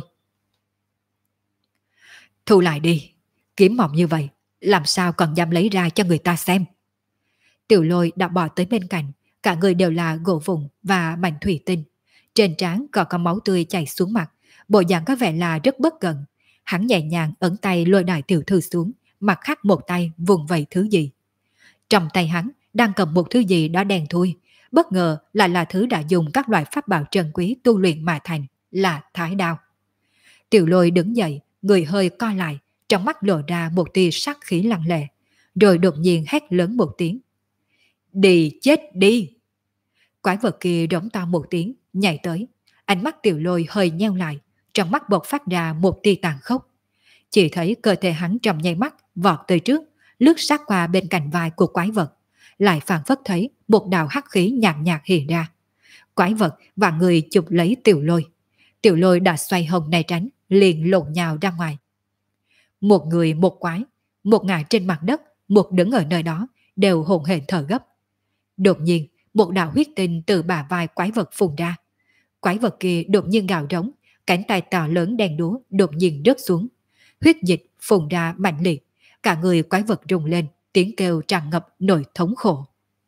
Thu lại đi, kiếm mỏng như vậy, làm sao còn dám lấy ra cho người ta xem? Tiểu Lôi đã bỏ tới bên cạnh, cả người đều là gỗ vụn và mảnh thủy tinh, trên trán còn có máu tươi chảy xuống mặt, bộ dạng có vẻ là rất bất cẩn. Hắn nhẹ nhàng ấn tay Lôi Đại tiểu thư xuống, mặt khác một tay vùng vẫy thứ gì. Trong tay hắn đang cầm một thứ gì đó đen thui, bất ngờ lại là thứ đã dùng các loại pháp bảo trân quý tu luyện mà thành, là thái đao. Tiểu Lôi đứng dậy, người hơi co lại, trong mắt lộ ra một tia sát khí lăng lệ, rồi đột nhiên hét lớn một tiếng. Đi chết đi! Quái vật kia rống to một tiếng, nhảy tới, ánh mắt Tiểu Lôi hơi nheo lại, trong mắt bộc phát ra một tia tàn khốc. Chỉ thấy cơ thể hắn trong nháy mắt vọt tới trước, lướt sát qua bên cạnh vai của quái vật, lại phản phất thấy một đạo hắc khí nhạt nhạt hiện ra. Quái vật và người chụp lấy Tiểu Lôi. Tiểu Lôi đã xoay hông né tránh, liền lộn nhào ra ngoài. Một người một quái, một ngã trên mặt đất, một đứng ở nơi đó, đều hổn hển thở gấp. Đột nhiên, một đạo huyết tinh từ bả vai quái vật phun ra. Quái vật kia đột nhiên gào rống, cánh tay to lớn đen đúa đột nhiên rớt xuống. Huyết dịch phun ra mạnh liệt, cả người quái vật rung lên, tiếng kêu tràn ngập nỗi thống khổ.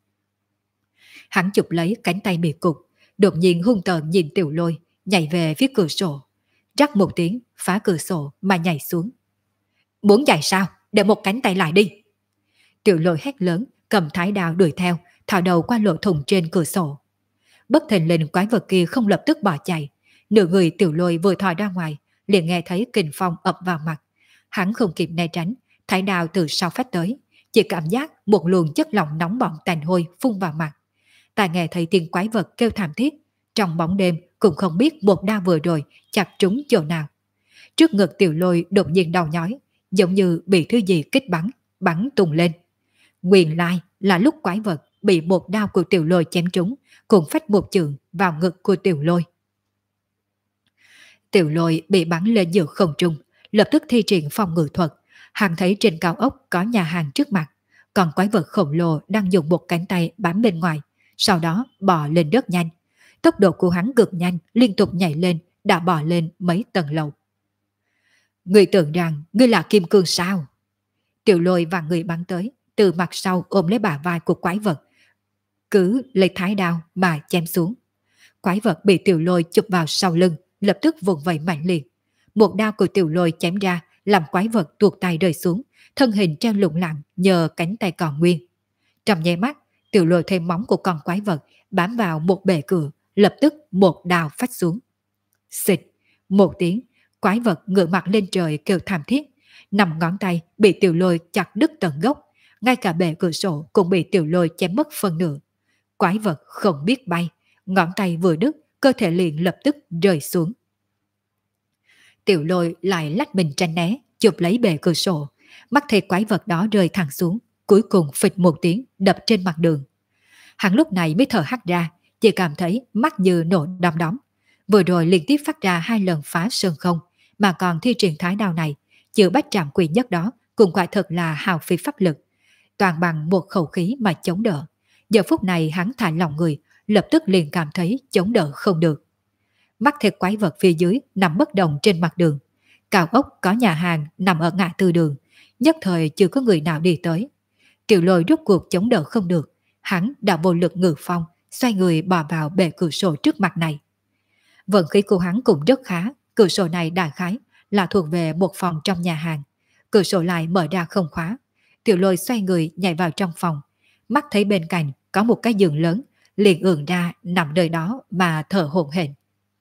Hắn chụp lấy cánh tay bị cục, đột nhiên hung tợn nhìn Tiểu Lôi, nhảy về phía cửa sổ. Rắc một tiếng, phá cửa sổ mà nhảy xuống. Muốn chạy sao? Để một cánh tay lại đi! Tiểu Lôi hét lớn, cầm thái đao đuổi theo, thò đầu qua lỗ thủng trên cửa sổ. Bất thình lình quái vật kia không lập tức bỏ chạy. Nửa người Tiểu Lôi vừa thò ra ngoài, liền nghe thấy kình phong ập vào mặt. Hắn không kịp né tránh, thái đao từ sau phách tới, chỉ cảm giác một luồng chất lỏng nóng bỏng tanh hôi phun vào mặt. Ta nghe thấy tiếng quái vật kêu thảm thiết, trong bóng đêm cũng không biết một đao vừa rồi chặt trúng chỗ nào. Trước ngực Tiểu Lôi đột nhiên đau nhói, giống như bị thứ gì kích bắn tung lên. Nguyên lai là lúc quái vật bị một đao của Tiểu Lôi chém trúng, cũng phách một chưởng vào ngực của Tiểu Lôi. Tiểu Lôi bị bắn lên giữa không trung, lập tức thi triển phòng ngự thuật. Hắn thấy trên cao ốc có nhà hàng trước mặt, còn quái vật khổng lồ đang dùng một cánh tay bám bên ngoài, sau đó bò lên rất nhanh. Tốc độ của hắn cực nhanh, liên tục nhảy lên, đã bò lên mấy tầng lầu. Người tưởng rằng ngươi là Kim Cương sao? Tiểu Lôi và người bắn tới, từ mặt sau ôm lấy bả vai của quái vật, cứ lấy thái đao mà chém xuống. Quái vật bị Tiểu Lôi chụp vào sau lưng, lập tức vùng vẫy mạnh liệt. Một đao của Tiểu Lôi chém ra, làm quái vật tuột tay rơi xuống, thân hình treo lủng lẳng nhờ cánh tay còn nguyên. Trong nháy mắt, Tiểu Lôi thêm móng của con quái vật bám vào một bệ cửa, lập tức một đao phách xuống. Xịt, một tiếng, quái vật ngửa mặt lên trời kêu thảm thiết, 5 ngón tay bị Tiểu Lôi chặt đứt tận gốc, ngay cả bệ cửa sổ cũng bị Tiểu Lôi chém mất phần nửa. quái vật không biết bay, ngón tay vừa đứt, cơ thể liền lập tức rơi xuống. Tiểu Lôi lại lách mình tránh né, chụp lấy bề cửa sổ, mắt thấy quái vật đó rơi thẳng xuống, cuối cùng phịch một tiếng đập trên mặt đường. Hắn lúc này mới thở hắt ra, chỉ cảm thấy mắt như nổ đom đóm. Vừa rồi liên tiếp phát ra 2 lần phá sơn không, mà còn thi triển thái đao này, chịu bách trạm quỷ nhất đó cũng quả thật là hào phí pháp lực, toàn bằng một khẩu khí mà chống đỡ. Giờ phút này hắn thả lòng người, lập tức liền cảm thấy chống đỡ không được. Mắt thấy quái vật phía dưới nằm bất động trên mặt đường. Cao ốc có nhà hàng nằm ở ngã tư đường, nhất thời chưa có người nào đi tới. Tiểu Lôi rút cuộc chống đỡ không được, hắn đã vô lực ngự phong, xoay người bò vào bề cửa sổ trước mặt này. Vận khí của hắn cũng rất khá, cửa sổ này đại khái là thuộc về một phòng trong nhà hàng. Cửa sổ lại mở ra không khóa. Tiểu Lôi xoay người nhảy vào trong phòng, mắt thấy bên cạnh có một cái giường lớn, liền ườn ra nằm nơi đó mà thở hổn hển.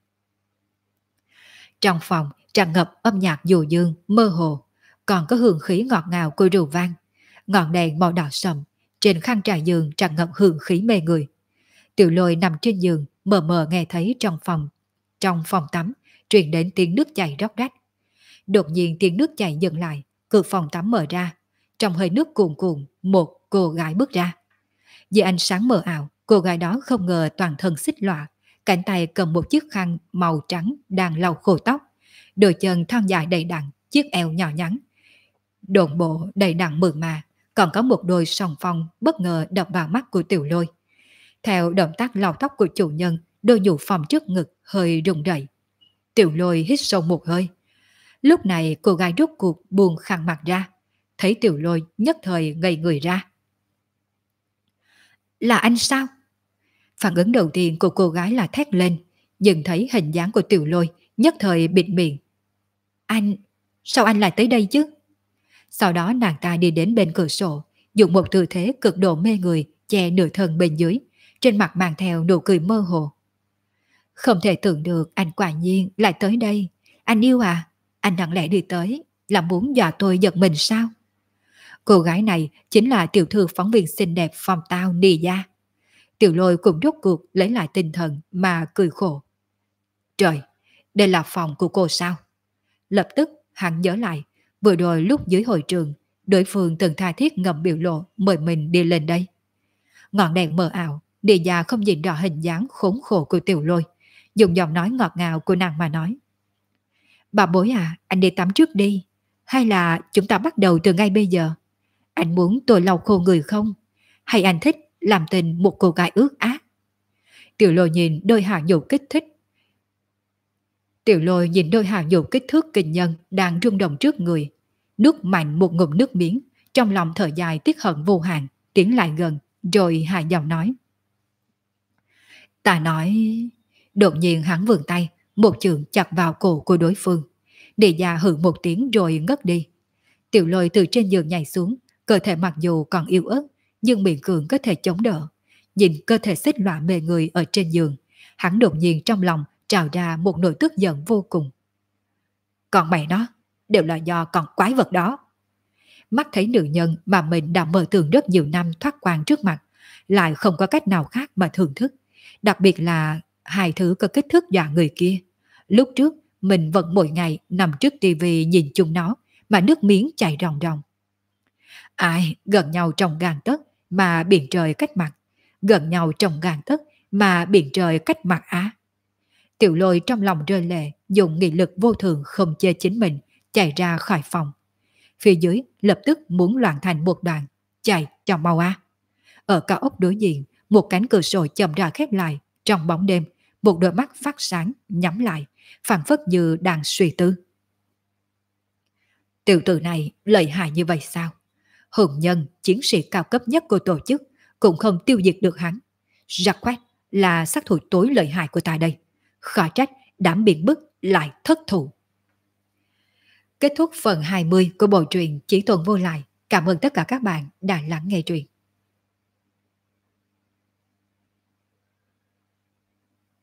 Trong phòng tràn ngập âm nhạc du dương mơ hồ, còn có hương khí ngọt ngào của rượu vang. Ngọn đèn màu đỏ sậm trên khăn trải giường tràn ngập hương khí mê người. Tiểu Lôi nằm trên giường, mờ mờ nghe thấy trong phòng tắm truyền đến tiếng nước chảy róc rách. Đột nhiên tiếng nước chảy dừng lại, cửa phòng tắm mở ra, trong hơi nước cuồn cuộn một cô gái bước ra. Dưới ánh sáng mờ ảo, cô gái đó không ngờ toàn thân xích lọa, cánh tay cầm một chiếc khăn màu trắng đang lau khô tóc, đôi chân thon dài đầy đặn, chiếc eo nhỏ nhắn, độn bộ đầy đặn mượt mà, còn có một đôi song phong bất ngờ đập vào mắt của Tiểu Lôi. Theo động tác lau tóc của chủ nhân, đôi nhũ phòng trước ngực hơi rung rẩy. Tiểu Lôi hít sâu một hơi. Lúc này cô gái rút cuộc buông khăn mặt ra, thấy Tiểu Lôi nhất thời ngây người ra. Là anh sao? Phản ứng đầu tiên của cô gái là thét lên, nhưng thấy hình dáng của Tiểu Lôi nhất thời bịt miệng. Anh, sao anh lại tới đây chứ? Sau đó nàng ta đi đến bên cửa sổ, dùng một tư thế cực độ mê người che nửa thân bên dưới, trên mặt mang theo nụ cười mơ hồ. Không thể tưởng được anh quả nhiên lại tới đây. Anh yêu à? Anh lặng lẽ đi tới là muốn dọa tôi giật mình sao? Cô gái này chính là tiểu thư phóng viên xinh đẹp phòng tao Nia. Tiểu Lôi cũng rốt cuộc lấy lại tinh thần mà cười khổ. Trời, đây là phòng của cô sao? Lập tức hắn nhớ lại, vừa rồi lúc dưới hội trường, đối phương từng tha thiết ngầm biểu lộ mời mình đi lên đây. Ngọn đèn mờ ảo, Nia không nhìn rõ hình dáng khốn khổ của Tiểu Lôi, dùng giọng nói ngọt ngào của nàng mà nói. Bà bối à, anh đi tắm trước đi. Hay là chúng ta bắt đầu từ ngay bây giờ? Anh muốn tôi lau khô người không? Hay anh thích làm tình một cô gái ước ác? Tiểu Lôi nhìn đôi hạ nhũ kích thích. Tiểu Lôi nhìn đôi hạ nhũ kích thước kinh nhân đang rung động trước người. Nuốt mạnh một ngụm nước miếng, trong lòng thở dài tiếc hận vô hạn, tiến lại gần, rồi hạ giọng nói. Ta nói... Đột nhiên hắn vươn tay, một chưởng chặt vào cổ của đối phương. Địa già hừ một tiếng rồi ngất đi. Tiểu Lôi từ trên giường nhảy xuống, cơ thể mặc dù còn yếu ớt, nhưng miệng cường có thể chống đỡ. Nhìn cơ thể xích lọa mê người ở trên giường, hắn đột nhiên trong lòng trào ra một nỗi tức giận vô cùng. Còn mẹ nó, đều là do con quái vật đó. Mắt thấy nữ nhân mà mình đã mơ tưởng rất nhiều năm thoát quang trước mặt, lại không có cách nào khác mà thưởng thức. Đặc biệt là hai thứ có kích thước dọa người kia. Lúc trước, mình vẫn mỗi ngày nằm trước tivi nhìn chung nó, mà nước miếng chảy ròng ròng. Ai gần nhau trong gang tấc mà biển trời cách mặt, gần nhau trong gang tấc mà biển trời cách mặt á. Tiểu Lôi trong lòng rơi lệ, dùng nghị lực vô thường không chê chính mình, chạy ra khỏi phòng. Phía dưới lập tức muốn loạn thành một đoàn, chạy cho mau á. Ở cao ốc đối diện, một cánh cửa sổ chậm rãi khép lại, trong bóng đêm, một đôi mắt phát sáng nhắm lại, phảng phất như đang suy tư. Tiểu tử này lợi hại như vậy sao? Hùng nhân, chiến sĩ cao cấp nhất của tổ chức cũng không tiêu diệt được hắn. Jacques là sát thủ tối lợi hại của ta đây. Khỏi trách đảm biện bức lại thất thủ. Kết thúc phần 20 của bộ truyện Chỉ Tuần Vô Lại. Cảm ơn tất cả các bạn đã lắng nghe truyện.